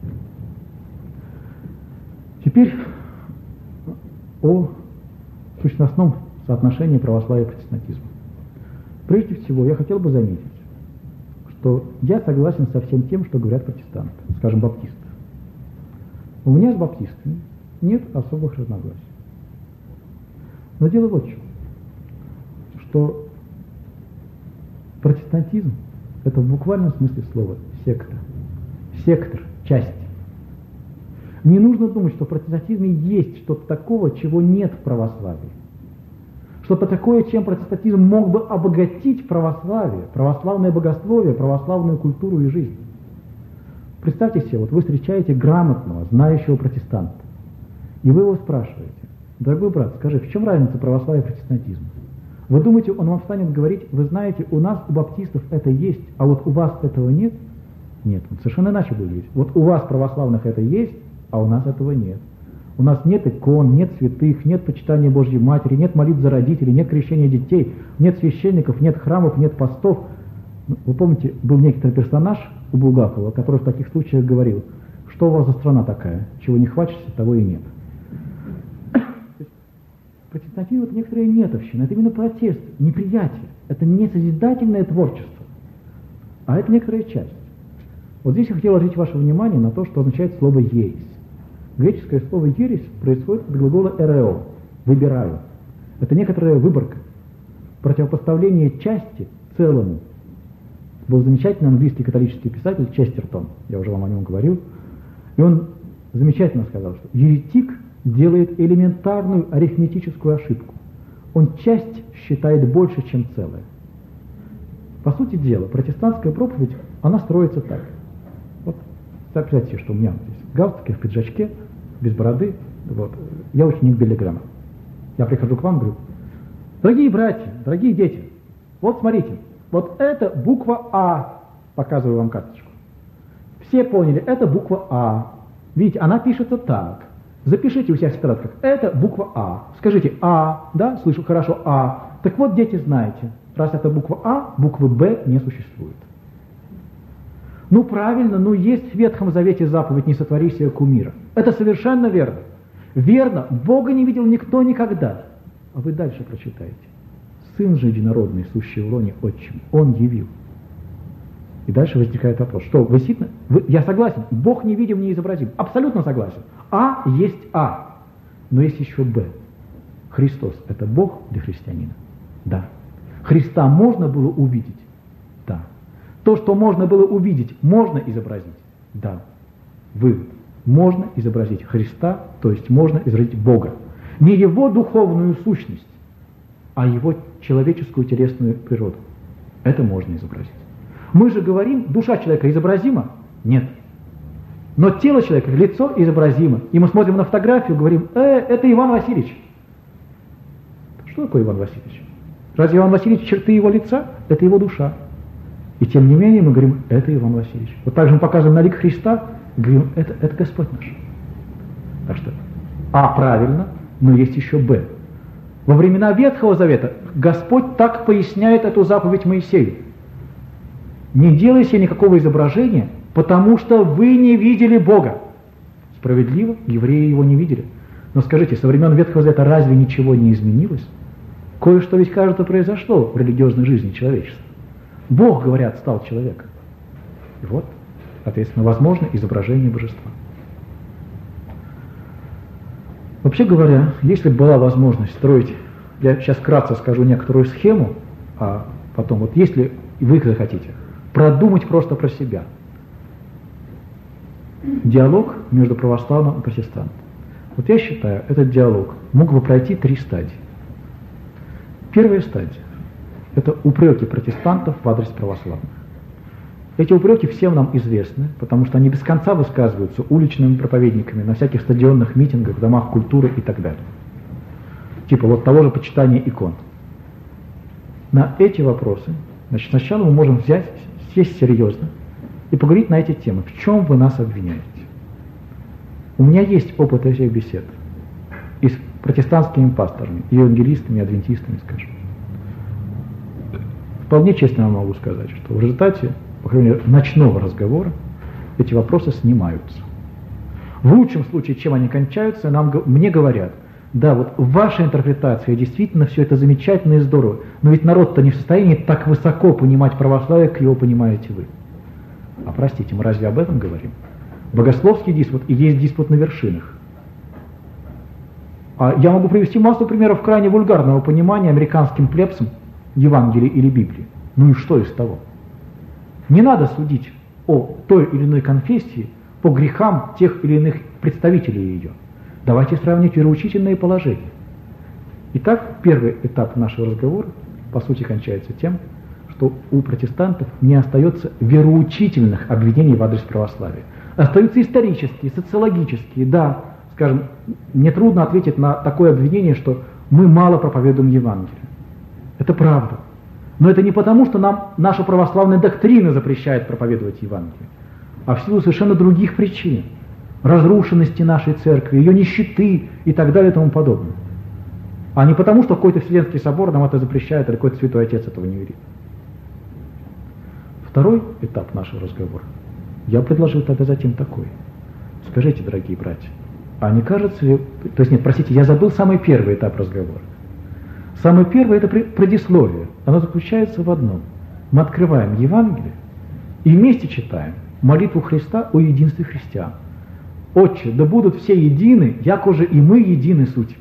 Теперь о сущностном соотношении православия и протестантизма. Прежде всего, я хотел бы заметить, что я согласен со всем тем, что говорят протестанты, скажем, баптисты. У меня с баптистами нет особых разногласий. Но дело вот в чем, что протестантизм – это в буквальном смысле слова секта, сектор, часть. Не нужно думать, что в протестантизме есть что-то такого, чего нет в православии. Что-то такое, чем протестантизм мог бы обогатить православие, православное богословие, православную культуру и жизнь. Представьте себе, вот вы встречаете грамотного, знающего протестанта, и вы его спрашиваете, дорогой брат, скажи, в чем разница православия и протестантизма? Вы думаете, он вам станет говорить, вы знаете, у нас, у баптистов это есть, а вот у вас этого нет? Нет, он совершенно иначе будет говорить. Вот у вас, православных, это есть, а у нас этого нет. У нас нет икон, нет святых, нет почитания Божьей Матери, нет молитв за родителей, нет крещения детей, нет священников, нет храмов, нет постов. Вы помните, был некоторый персонаж у Булгакова, который в таких случаях говорил, что у вас за страна такая, чего не хватишься, того и нет. Протестантизм – это некоторая нетовщина, это именно протест, неприятие, это не созидательное творчество, а это некоторая часть. Вот здесь я хотел обратить ваше внимание на то, что означает слово «ересь». Греческое слово «ересь» происходит от глагола «эрео» – «выбираю». Это некоторая выборка, противопоставление части целому. Был замечательный английский католический писатель Честертон, я уже вам о нем говорил, и он замечательно сказал, что еретик делает элементарную арифметическую ошибку. Он часть считает больше, чем целое. По сути дела, протестантская проповедь, она строится так. Вот, представьте себе, что у меня здесь галстуки в пиджачке, без бороды, вот, я ученик Билли Грэма. Я прихожу к вам, говорю, дорогие братья, дорогие дети, вот смотрите, вот это буква А, показываю вам карточку. Все поняли, это буква А. Видите, она пишется так. Запишите у себя в тетрадках, это буква А. Скажите А, да, слышу хорошо А. Так вот, дети, знаете, раз это буква А, буквы Б не существует. Ну правильно, ну есть в Ветхом Завете заповедь «Не сотвори себе кумира». Это совершенно верно. Верно, Бога не видел никто никогда. А вы дальше прочитаете. Сын же единородный, сущий в лоне отчим, Он явил. И дальше возникает вопрос, что действительно, я согласен, Бог невидим, неизобразим, абсолютно согласен. А есть А, но есть еще Б. Христос – это Бог для христианина? Да. Христа можно было увидеть? Да. То, что можно было увидеть, можно изобразить? Да. Вывод. Можно изобразить Христа, то есть можно изобразить Бога. Не Его духовную сущность, а Его человеческую телесную природу. Это можно изобразить. Мы же говорим, душа человека изобразима? Нет. Но тело человека, лицо изобразимо. И мы смотрим на фотографию, говорим, это Иван Васильевич. Что такое Иван Васильевич? Разве Иван Васильевич черты его лица? Это его душа. И тем не менее мы говорим, это Иван Васильевич. Вот так же мы показываем на лик Христа, говорим, это Господь наш. Так что А правильно, но есть еще Б. Во времена Ветхого Завета Господь так поясняет эту заповедь Моисею. Не делай себе никакого изображения, потому что вы не видели Бога. Справедливо, евреи его не видели. Но скажите, со времен Ветхого Завета разве ничего не изменилось? Кое-что ведь, кажется, произошло в религиозной жизни человечества. Бог, говорят, стал человеком. И вот, соответственно, возможно изображение божества. Вообще говоря, если бы была возможность строить, я сейчас вкратце скажу некоторую схему, а потом, вот если вы захотите, продумать просто про себя. Диалог между православным и протестантом. Вот я считаю, этот диалог мог бы пройти 3 стадии. Первая стадия – это упреки протестантов в адрес православных. Эти упреки всем нам известны, потому что они без конца высказываются уличными проповедниками на всяких стадионных митингах, домах культуры и так далее. Типа вот того же почитания икон. На эти вопросы, значит, сначала мы можем сесть серьезно и поговорить на эти темы. В чем вы нас обвиняете? У меня есть опыт этих бесед и с протестантскими пасторами, евангелистами, адвентистами, скажем. Вполне честно вам могу сказать, что в результате, по крайней мере, ночного разговора эти вопросы снимаются. В лучшем случае, чем они кончаются, мне говорят, да, вот ваша интерпретация, действительно все это замечательно и здорово, но ведь народ-то не в состоянии так высоко понимать православие, как его понимаете вы. А простите, мы разве об этом говорим? Богословский диспут и есть диспут на вершинах. А я могу привести массу примеров крайне вульгарного понимания американским плебсом Евангелия или Библии. Ну и что из того? Не надо судить о той или иной конфессии по грехам тех или иных представителей ее. Давайте сравнить вероучительные положения. Итак, первый этап нашего разговора, по сути, кончается тем, что у протестантов не остается вероучительных обвинений в адрес православия. Остаются исторические, социологические. Да, скажем, мне трудно ответить на такое обвинение, что мы мало проповедуем Евангелие. Это правда. Но это не потому, что нам наша православная доктрина запрещает проповедовать Евангелие, а в силу совершенно других причин. Разрушенности нашей церкви, ее нищеты и так далее и тому подобное. А не потому, что какой-то Вселенский собор нам это запрещает, или какой-то Святой Отец этого не верит. Второй этап нашего разговора я предложил тогда затем такой. Скажите, дорогие братья, а не кажется ли... То есть нет, простите, я забыл самый первый этап разговора. Самый первый — это предисловие. Оно заключается в одном. Мы открываем Евангелие и вместе читаем молитву Христа о единстве христиан. «Отче, да будут все едины, яко же и мы едины суть».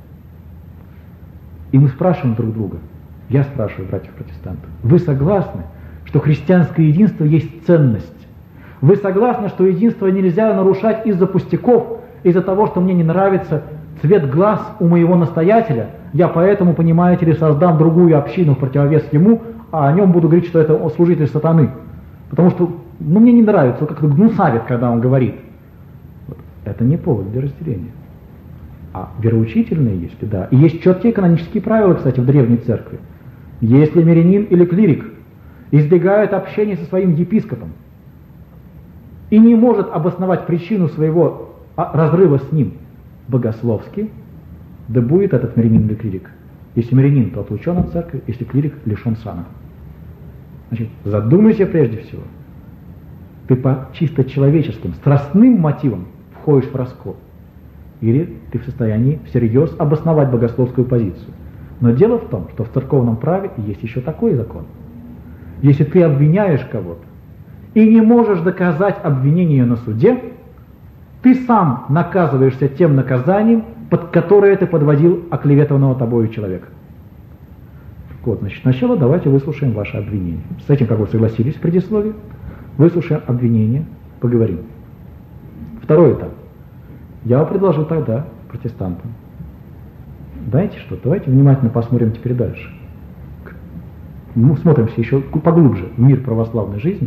И мы спрашиваем друг друга, я спрашиваю братьев-протестантов, вы согласны, что христианское единство есть ценность? Вы согласны, что единство нельзя нарушать из-за пустяков, из-за того, что мне не нравится цвет глаз у моего настоятеля, я поэтому, понимаете ли, создам другую общину в противовес ему, а о нем буду говорить, что это служитель сатаны. Потому что, мне не нравится, он как-то гнусавит, когда он говорит. Это не повод для разделения. А вероучительные есть, да. И есть четкие канонические правила, кстати, в Древней Церкви. Если мирянин или клирик избегает общения со своим епископом и не может обосновать причину своего разрыва с ним богословски, да будет этот мирянин или клирик. Если мирянин, то отлучен от церкви, если клирик, лишен сана. Значит, задумайся прежде всего. Ты по чисто человеческим, страстным мотивам входишь в раскол. Или ты в состоянии всерьез обосновать богословскую позицию. Но дело в том, что в церковном праве есть еще такой закон. Если ты обвиняешь кого-то и не можешь доказать обвинение на суде, ты сам наказываешься тем наказанием, под которое ты подводил оклеветанного тобою человека. Вот, значит, сначала давайте выслушаем ваше обвинение. С этим, как вы согласились в предисловии, выслушаем обвинение, поговорим. Второй этап. Я предложил тогда протестантам. Знаете что, давайте внимательно посмотрим теперь дальше. Мы смотримся еще поглубже в мир православной жизни.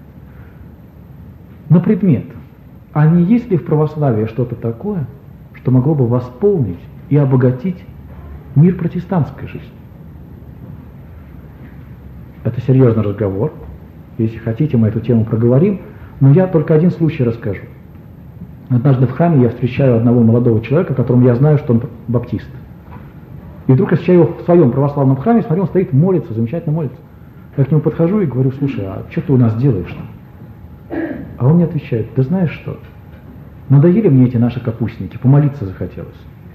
На предмет, а не есть ли в православии что-то такое, что могло бы восполнить и обогатить мир протестантской жизни? Это серьезный разговор. Если хотите, мы эту тему проговорим, но я только один случай расскажу. Однажды в храме я встречаю одного молодого человека, которому я знаю, что он баптист. И вдруг я встречаю его в своем православном храме, смотрю, он стоит, молится, замечательно молится. Я к нему подхожу и говорю, слушай, а что ты у нас делаешь-то? А он мне отвечает, да знаешь что, надоели мне эти наши капустники, помолиться захотелось.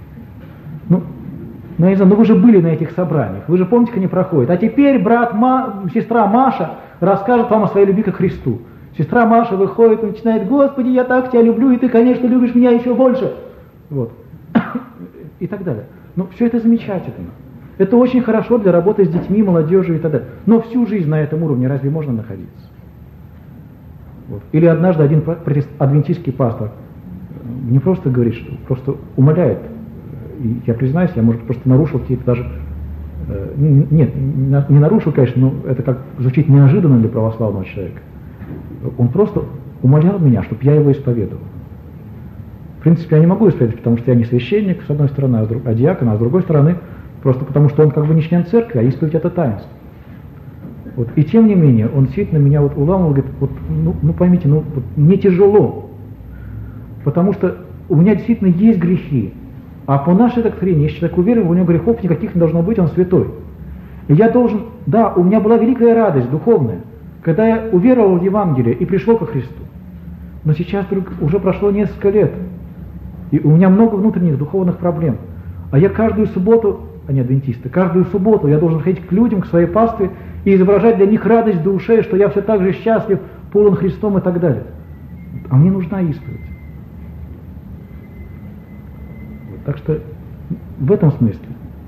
Я не знаю, вы же были на этих собраниях, вы же помните, как они проходят. А теперь сестра Маша расскажет вам о своей любви ко Христу. Сестра Маша выходит и начинает: «Господи, я так тебя люблю, и ты, конечно, любишь меня еще больше». Вот. И так далее. Но все это замечательно. Это очень хорошо для работы с детьми, молодежью и так далее. Но всю жизнь на этом уровне разве можно находиться? Вот. Или однажды один адвентистский пастор не просто говорит, что просто умоляет. И я признаюсь, я, может, просто нарушил какие-то даже... Нет, не нарушил, конечно, но это как звучит неожиданно для православного человека. Он просто умолял меня, чтобы я его исповедовал. В принципе, я не могу исповедовать, потому что я не священник, с одной стороны, а диакон, а с другой стороны, просто потому что он как бы не член церкви, а исповедь — это таинство. Вот. И тем не менее, он действительно меня вот уламывал, говорит: вот, ну поймите, вот, мне тяжело, потому что у меня действительно есть грехи, а по нашей доктрине, если человек уверовал, у него грехов никаких не должно быть, он святой. И я должен, да, у меня была великая радость духовная, когда я уверовал в Евангелие и пришел ко Христу. Но сейчас уже прошло несколько лет, и у меня много внутренних духовных проблем. А я каждую субботу, они адвентисты, каждую субботу я должен ходить к людям, к своей пастве и изображать для них радость до ушей, что я все так же счастлив, полон Христом и так далее. А мне нужна исповедь. Вот, так что в этом смысле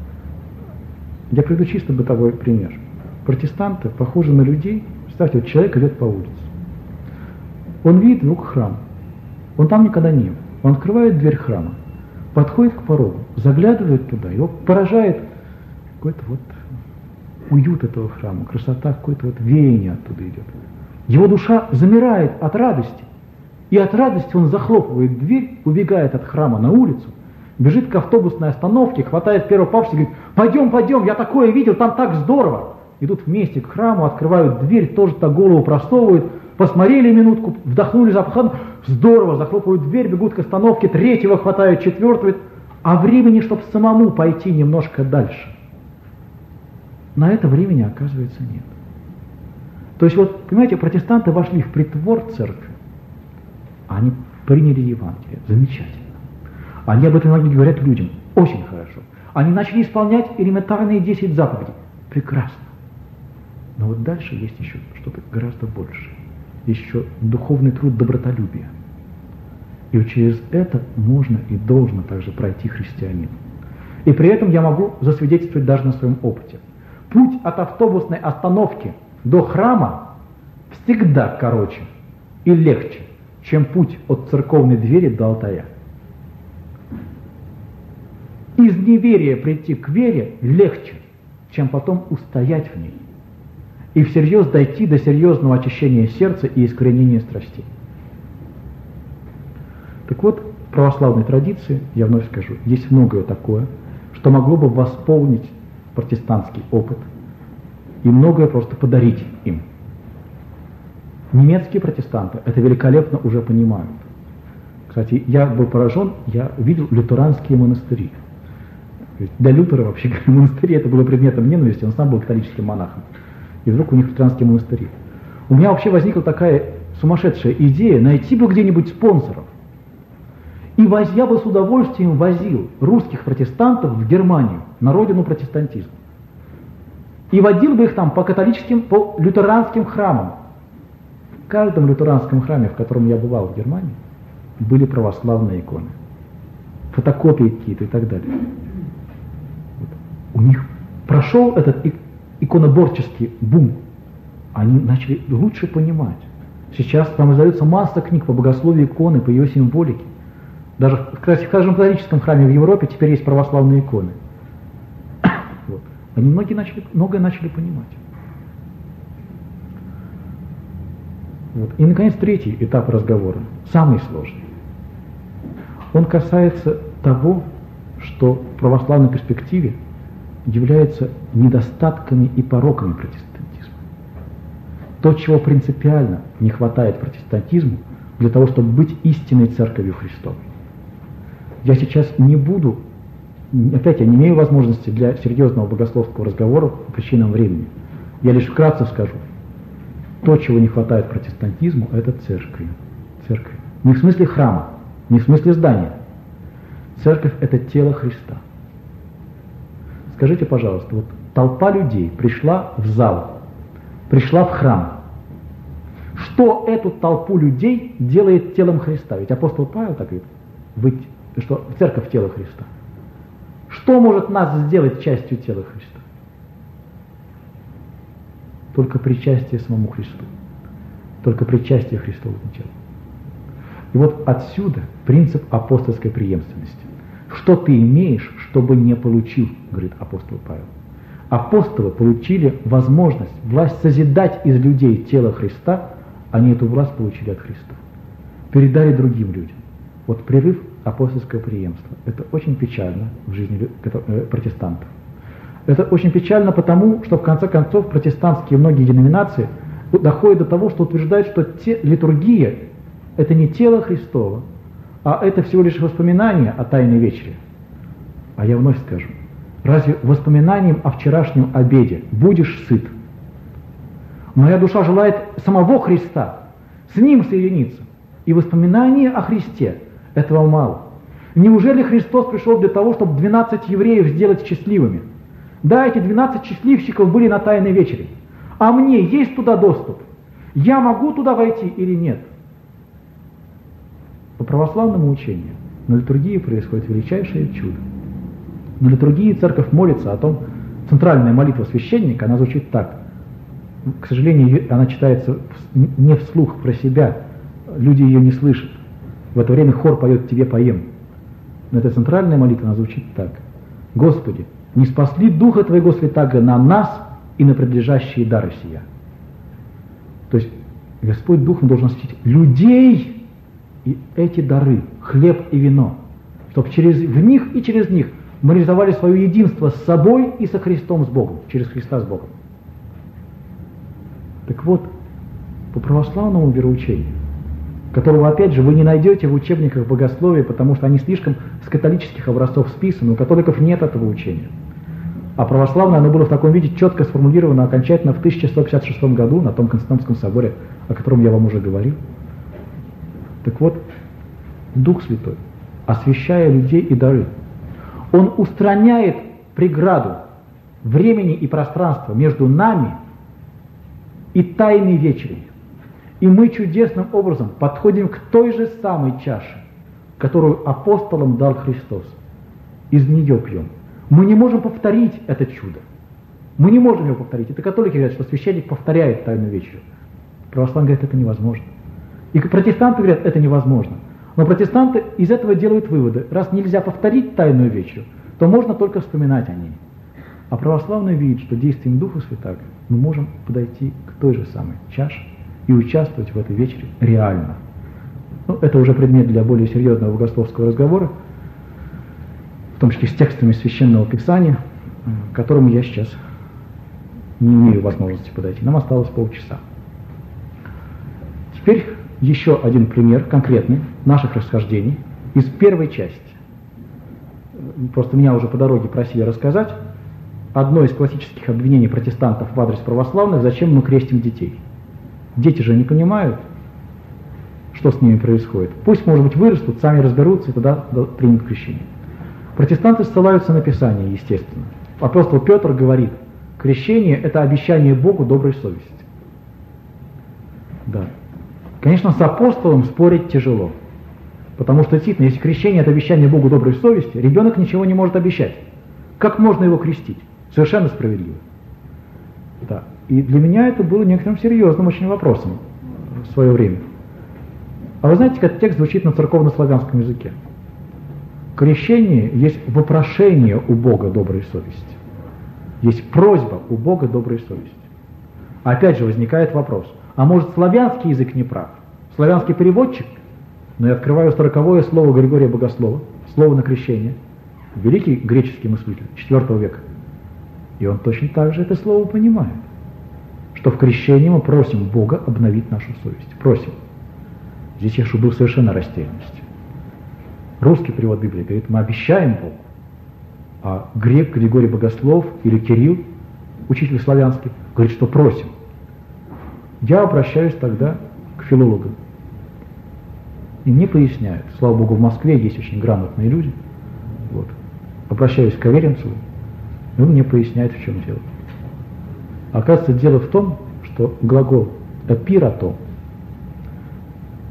я приведу чисто бытовой пример. Протестанты похожи на людей. Представьте, вот человек идет по улице. Он видит вдруг храм. Он там никогда не был. Он открывает дверь храма, подходит к порогу, заглядывает туда, его поражает какой-то вот уют этого храма, красота, какое-то вот веяние оттуда идет. Его душа замирает от радости, и от радости он захлопывает дверь, убегает от храма на улицу, бежит к автобусной остановке, хватает первого попавшегося и говорит: «Пойдем, пойдем, я такое видел, там так здорово!» Идут вместе к храму, открывают дверь, тоже так голову просовывают, посмотрели минутку, вдохнули запах, здорово, захлопывают дверь, бегут к остановке, третьего хватают, четвертого, а времени, чтобы самому пойти немножко дальше. На это времени, оказывается, нет. То есть вот, понимаете, протестанты вошли в притвор церкви, они приняли Евангелие, замечательно. Они об этом Евангелии говорят людям, очень хорошо. Они начали исполнять элементарные 10 заповедей, прекрасно. Но вот дальше есть еще что-то гораздо большее. Еще духовный труд добротолюбия. И вот через это можно и должно также пройти христианин. И при этом я могу засвидетельствовать даже на своем опыте. Путь от автобусной остановки до храма всегда короче и легче, чем путь от церковной двери до алтаря. Из неверия прийти к вере легче, чем потом устоять в ней и всерьез дойти до серьезного очищения сердца и искоренения страстей. Так вот, в православной традиции, я вновь скажу, есть многое такое, что могло бы восполнить протестантский опыт и многое просто подарить им. Немецкие протестанты это великолепно уже понимают. Кстати, я был поражен, я видел лютеранские монастыри. Для Лютера, вообще говоря, монастыри это было предметом ненависти, он сам был католическим монахом. И вдруг у них лютеранские монастыри. У меня вообще возникла такая сумасшедшая идея найти бы где-нибудь спонсоров. И я бы с удовольствием возил русских протестантов в Германию, на родину протестантизма. И водил бы их там по католическим, по лютеранским храмам. В каждом лютеранском храме, в котором я бывал в Германии, были православные иконы. Фотокопии какие-то и так далее. Вот. У них прошел этот иконоборческий бум. Они начали лучше понимать. Сейчас там издается масса книг по богословию иконы, по ее символике. Даже, кстати, в каждом католическом храме в Европе теперь есть православные иконы. Вот. Они многое начали понимать. Вот. И, наконец, третий этап разговора, самый сложный. Он касается того, что в православной перспективе является недостатками и пороками протестантизма. То, чего принципиально не хватает протестантизму для того, чтобы быть истинной церковью Христовой. Я сейчас не буду, опять я не имею возможности для серьезного богословского разговора по причинам времени. Я лишь вкратце скажу. То, чего не хватает протестантизму, это церковь. Церковь. Не в смысле храма, не в смысле здания. Церковь – это тело Христа. Скажите, пожалуйста, вот толпа людей пришла в зал, пришла в храм. что эту толпу людей делает телом Христа. Ведь апостол Павел так говорит, что церковь тело Христа. Что может нас сделать частью тела Христа? Только причастие самому Христу. Только причастие Христовому телу. И вот отсюда принцип апостольской преемственности. Что ты имеешь, чтобы не получил, говорит апостол Павел. Апостолы получили возможность, власть созидать из людей тело Христа, они эту власть получили от Христа. Передали другим людям. Вот прерыв апостольского преемства. Это очень печально в жизни протестантов. Это очень печально потому, что в конце концов протестантские многие деноминации доходят до того, что утверждают, что литургия – это не тело Христово, а это всего лишь воспоминание о Тайной вечере. А я вновь скажу, разве воспоминанием о вчерашнем обеде будешь сыт? Моя душа желает самого Христа, с Ним соединиться. И воспоминание о Христе – этого мало. Неужели Христос пришел для того, чтобы 12 евреев сделать счастливыми? Да, эти 12 счастливчиков были на Тайной вечере. А мне есть туда доступ? Я могу туда войти или нет? По православному учению на литургии происходит величайшее чудо. На литургии церковь молится о том, центральная молитва священника, она звучит так. К сожалению, она читается не вслух про себя, люди ее не слышат. В это время хор поет «Тебе поем». Но эта центральная молитва, она звучит так. «Господи, не спасли Духа Твоего Святаго на нас и на предлежащие дары сия». То есть Господь Духом должен осветить людей и эти дары, хлеб и вино, чтобы в них и через них мы реализовали свое единство с собой и со Христом, с Богом, через Христа с Богом. Так вот, по православному вероучению, которого, опять же, вы не найдете в учебниках богословия, потому что они слишком с католических образцов списаны, у католиков нет этого учения. А православное оно было в таком виде четко сформулировано окончательно в 1156 году на том Константинопольском соборе, о котором я вам уже говорил. Так вот, Дух Святой, освящая людей и дары, Он устраняет преграду времени и пространства между нами и Тайной вечерей. И мы чудесным образом подходим к той же самой чаше, которую апостолам дал Христос. Из нее пьем. Мы не можем повторить это чудо. Мы не можем его повторить. Это католики говорят, что священник повторяет Тайную вечерю. Православные говорят, это невозможно. И протестанты говорят, это невозможно. Но протестанты из этого делают выводы. Раз нельзя повторить Тайную вечерю, то можно только вспоминать о ней. А православные видят, что действием Духа Святаго мы можем подойти к той же самой чаше и участвовать в этой вечере реально. Ну, это уже предмет для более серьезного богословского разговора, в том числе с текстами Священного Писания, к которому я сейчас не имею возможности подойти. Нам осталось полчаса. Теперь еще один пример конкретный наших расхождений из первой части. Просто меня уже по дороге просили рассказать одно из классических обвинений протестантов в адрес православных: зачем мы крестим детей? Дети же не понимают, что с ними происходит. Пусть, может быть, вырастут, сами разберутся и тогда примут крещение. Протестанты ссылаются на Писание, естественно. Апостол Петр говорит, крещение – это обещание Богу доброй совести. Да. Конечно, с апостолом спорить тяжело. Потому что, действительно, если крещение – это обещание Богу доброй совести, ребенок ничего не может обещать. Как можно его крестить? Совершенно справедливо. Да. И для меня это было некоторым серьезным очень вопросом в свое время. А вы знаете, как текст звучит на церковно-славянском языке? Крещение есть вопрошение у Бога доброй совести. Есть просьба у Бога доброй совести. Опять же возникает вопрос, а может славянский язык не прав? Славянский переводчик? Но я открываю 40-е слово Григория Богослова, слово на крещение, великий греческий мыслитель IV века. И он точно так же это слово понимает, что в крещении мы просим Бога обновить нашу совесть. Просим. Здесь я был совершенно растерянности. Русский перевод Библии говорит, мы обещаем Богу, а грек Григорий Богослов или Кирилл, учитель славянский, говорит, что просим. Я обращаюсь тогда к филологам. И мне поясняют, слава Богу, в Москве есть очень грамотные люди. Вот. Обращаюсь к Аверинцеву, и он мне поясняет, в чем дело. Оказывается, дело в том, что глагол «эпирато»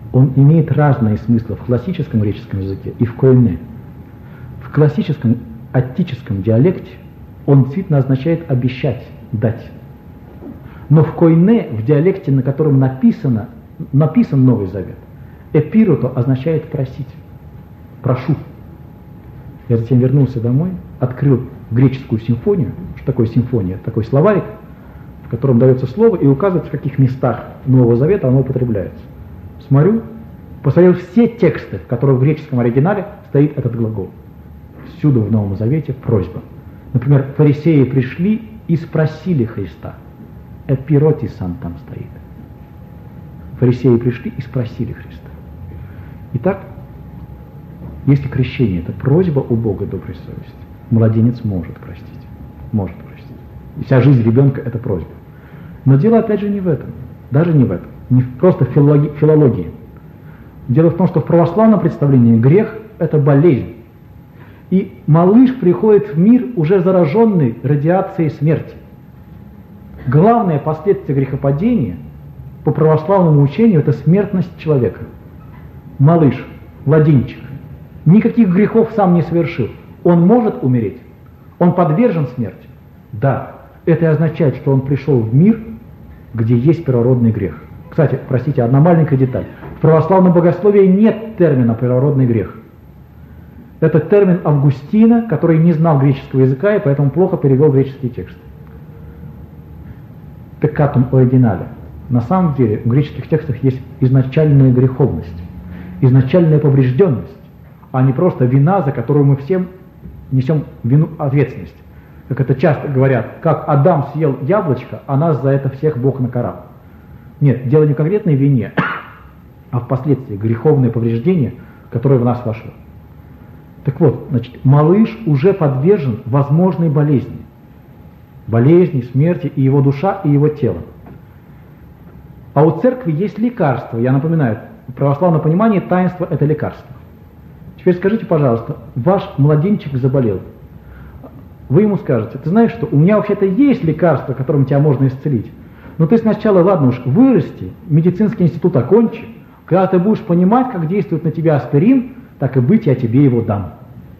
он имеет разные смыслы в классическом греческом языке и в коине. В классическом аттическом диалекте он действительно означает обещать, дать. Но в коине, в диалекте, на котором написан Новый Завет, эпирото означает просить, прошу. Я затем вернулся домой, открыл греческую симфонию. Что такое симфония? Такой словарик, в котором дается слово и указывается, в каких местах Нового Завета оно употребляется. Смотрю, посмотрел все тексты, в которых в греческом оригинале стоит этот глагол. Всюду в Новом Завете просьба. Например, фарисеи пришли и спросили Христа. Эпиротисан там стоит. Фарисеи пришли и спросили Христа. Итак, если крещение – это просьба у Бога доброй совести, младенец может простить. Может простить. И вся жизнь ребенка – это просьба. Но дело опять же не в этом. Даже не в этом. Не просто в филологии. Дело в том, что в православном представлении грех – это болезнь. И малыш приходит в мир уже зараженный радиацией смерти. Главное последствие грехопадения по православному учению – это смертность человека. Малыш, младенчик, никаких грехов сам не совершил. Он может умереть? Он подвержен смерти? Да. Это и означает, что он пришел в мир, где есть первородный грех. Кстати, простите, одна маленькая деталь. В православном богословии нет термина «первородный грех». Это термин Августина, который не знал греческого языка и поэтому плохо перевел греческий текст. Пеккатум оригинале. На самом деле в греческих текстах есть изначальная греховность, изначальная поврежденность, а не просто вина, за которую мы всем несем вину, ответственность. Как это часто говорят, как Адам съел яблочко, а нас за это всех Бог накарал. Нет, дело не в конкретной вине, а впоследствии греховное повреждение, которое в нас вошло. Так вот, значит, малыш уже подвержен возможной болезни. Болезни, смерти, и его душа, и его тело. А у церкви есть лекарство. Я напоминаю, в православном понимании таинство – это лекарство. Теперь скажите, пожалуйста, ваш младенчик заболел. Вы ему скажете: ты знаешь что, у меня вообще-то есть лекарство, которым тебя можно исцелить. Но ты сначала, ладно уж, вырасти, медицинский институт окончи, когда ты будешь понимать, как действует на тебя аспирин, так и быть, я тебе его дам.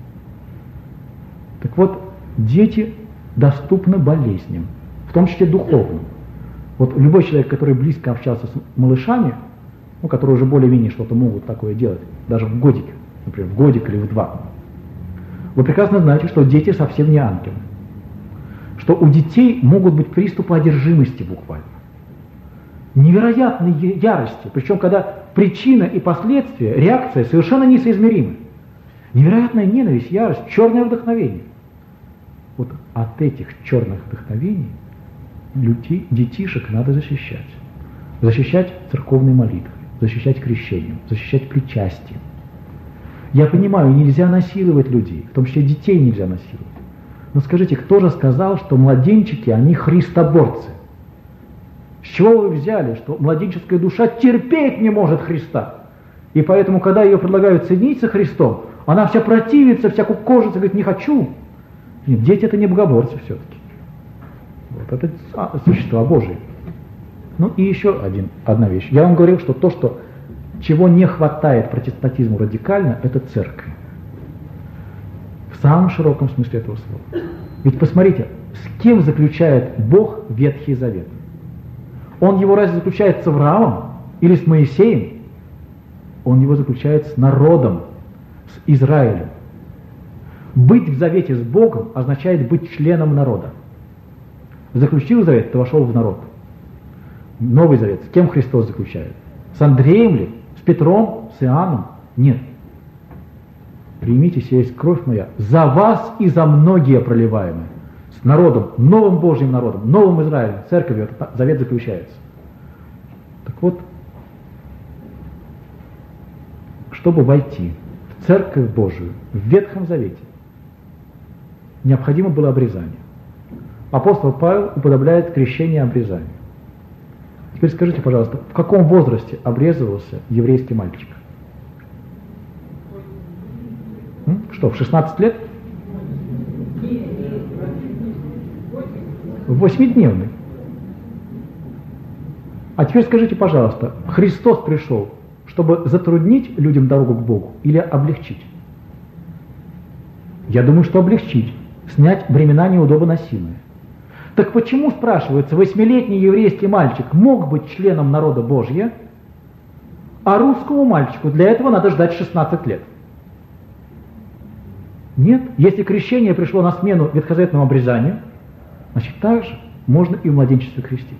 Так вот, дети доступны болезням, в том числе духовным. Вот любой человек, который близко общался с малышами, которые уже более-менее что-то могут такое делать, даже в годике, например, в годик или в 2, вы прекрасно знаете, что дети совсем не ангелы. Что у детей могут быть приступы одержимости буквально. Невероятной ярости. Причем, когда причина и последствия, реакция совершенно несоизмеримы. Невероятная ненависть, ярость, черное вдохновение. Вот от этих черных вдохновений детишек надо защищать. Защищать церковной молитвой, защищать крещением, защищать причастием. Я понимаю, нельзя насиловать людей, в том числе детей нельзя насиловать. Но скажите, кто же сказал, что младенчики, они христоборцы? С чего вы взяли, что младенческая душа терпеть не может Христа? И поэтому, когда ее предлагают ценить со Христом, она вся противится, вся кукожится, говорит: не хочу. Нет, дети это не богоборцы все-таки. Вот это существа Божии. Ну и еще одна вещь. Я вам говорил, что то, чего не хватает протестантизму радикально, это церковь. В самом широком смысле этого слова. Ведь посмотрите, с кем заключает Бог Ветхий Завет? Он его разве заключает с Авраамом или с Моисеем? Он его заключает с народом, с Израилем. Быть в завете с Богом означает быть членом народа. Заключил завет, ты вошел в народ. Новый завет с кем Христос заключает? С Андреем ли? С Петром? С Иоанном? Нет. Примите сия есть кровь моя, за вас и за многие проливаемые. С народом, новым Божьим народом, новым Израилем, церковью этот завет заключается. Так вот, чтобы войти в церковь Божию в Ветхом Завете, необходимо было обрезание. Апостол Павел уподобляет крещение обрезанию. Теперь скажите, пожалуйста, в каком возрасте обрезывался еврейский мальчик? Что, в 16 лет? В 8-дневный. А теперь скажите, пожалуйста, Христос пришел, чтобы затруднить людям дорогу к Богу или облегчить? Я думаю, что облегчить, снять бремена неудобоносимые. Так почему, спрашивается, 8-летний еврейский мальчик мог быть членом народа Божьего, а русскому мальчику для этого надо ждать 16 лет? Нет, если крещение пришло на смену ветхозаветному обрезанию, значит, так же можно и в младенчестве крестить.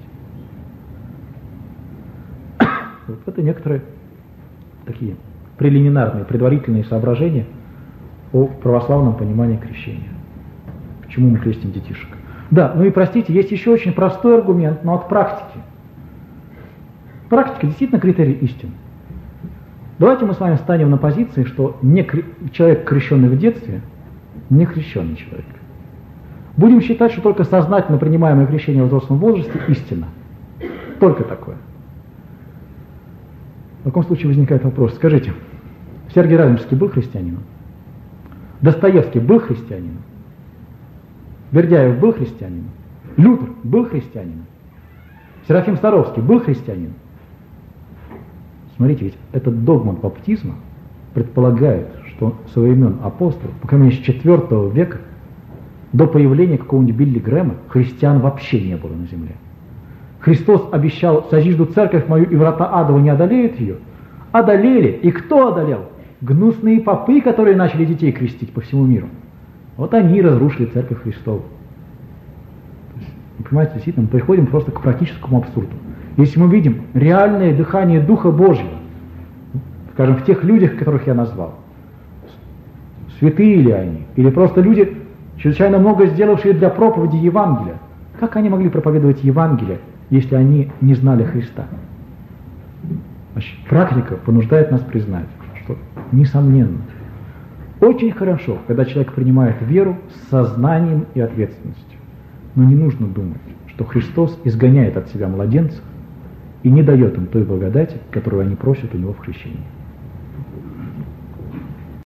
Вот это некоторые такие прелиминарные, предварительные соображения о православном понимании крещения. Почему мы крестим детишек? Да, ну и простите, есть еще очень простой аргумент, но от практики. Практика действительно критерий истины. Давайте мы с вами встанем на позиции, что человек, крещенный в детстве, не крещенный человек. Будем считать, что только сознательно принимаемое крещение в взрослом возрасте истина. Только такое. В таком случае возникает вопрос. Скажите, Сергий Радонежский был христианином? Достоевский был христианином? Бердяев был христианином? Лютер был христианином? Серафим Саровский был христианином? Смотрите, ведь этот догмат баптизма предполагает, что со времен апостолов, по крайней мере, с IV века, до появления какого-нибудь Билли Грэма, христиан вообще не было на земле. Христос обещал: «Созижду церковь мою, и врата адова не одолеют ее». Одолели. И кто одолел? Гнусные попы, которые начали детей крестить по всему миру. Вот они разрушили церковь Христову. Вы понимаете, действительно, мы приходим просто к практическому абсурду. Если мы видим реальное дыхание Духа Божьего, скажем, в тех людях, которых я назвал, святые ли они, или просто люди, чрезвычайно много сделавшие для проповеди Евангелия, как они могли проповедовать Евангелие, если они не знали Христа? Значит, практика понуждает нас признать, что, несомненно, очень хорошо, когда человек принимает веру с сознанием и ответственностью. Но не нужно думать, что Христос изгоняет от себя младенцев и не дает им той благодати, которую они просят у Него в крещении.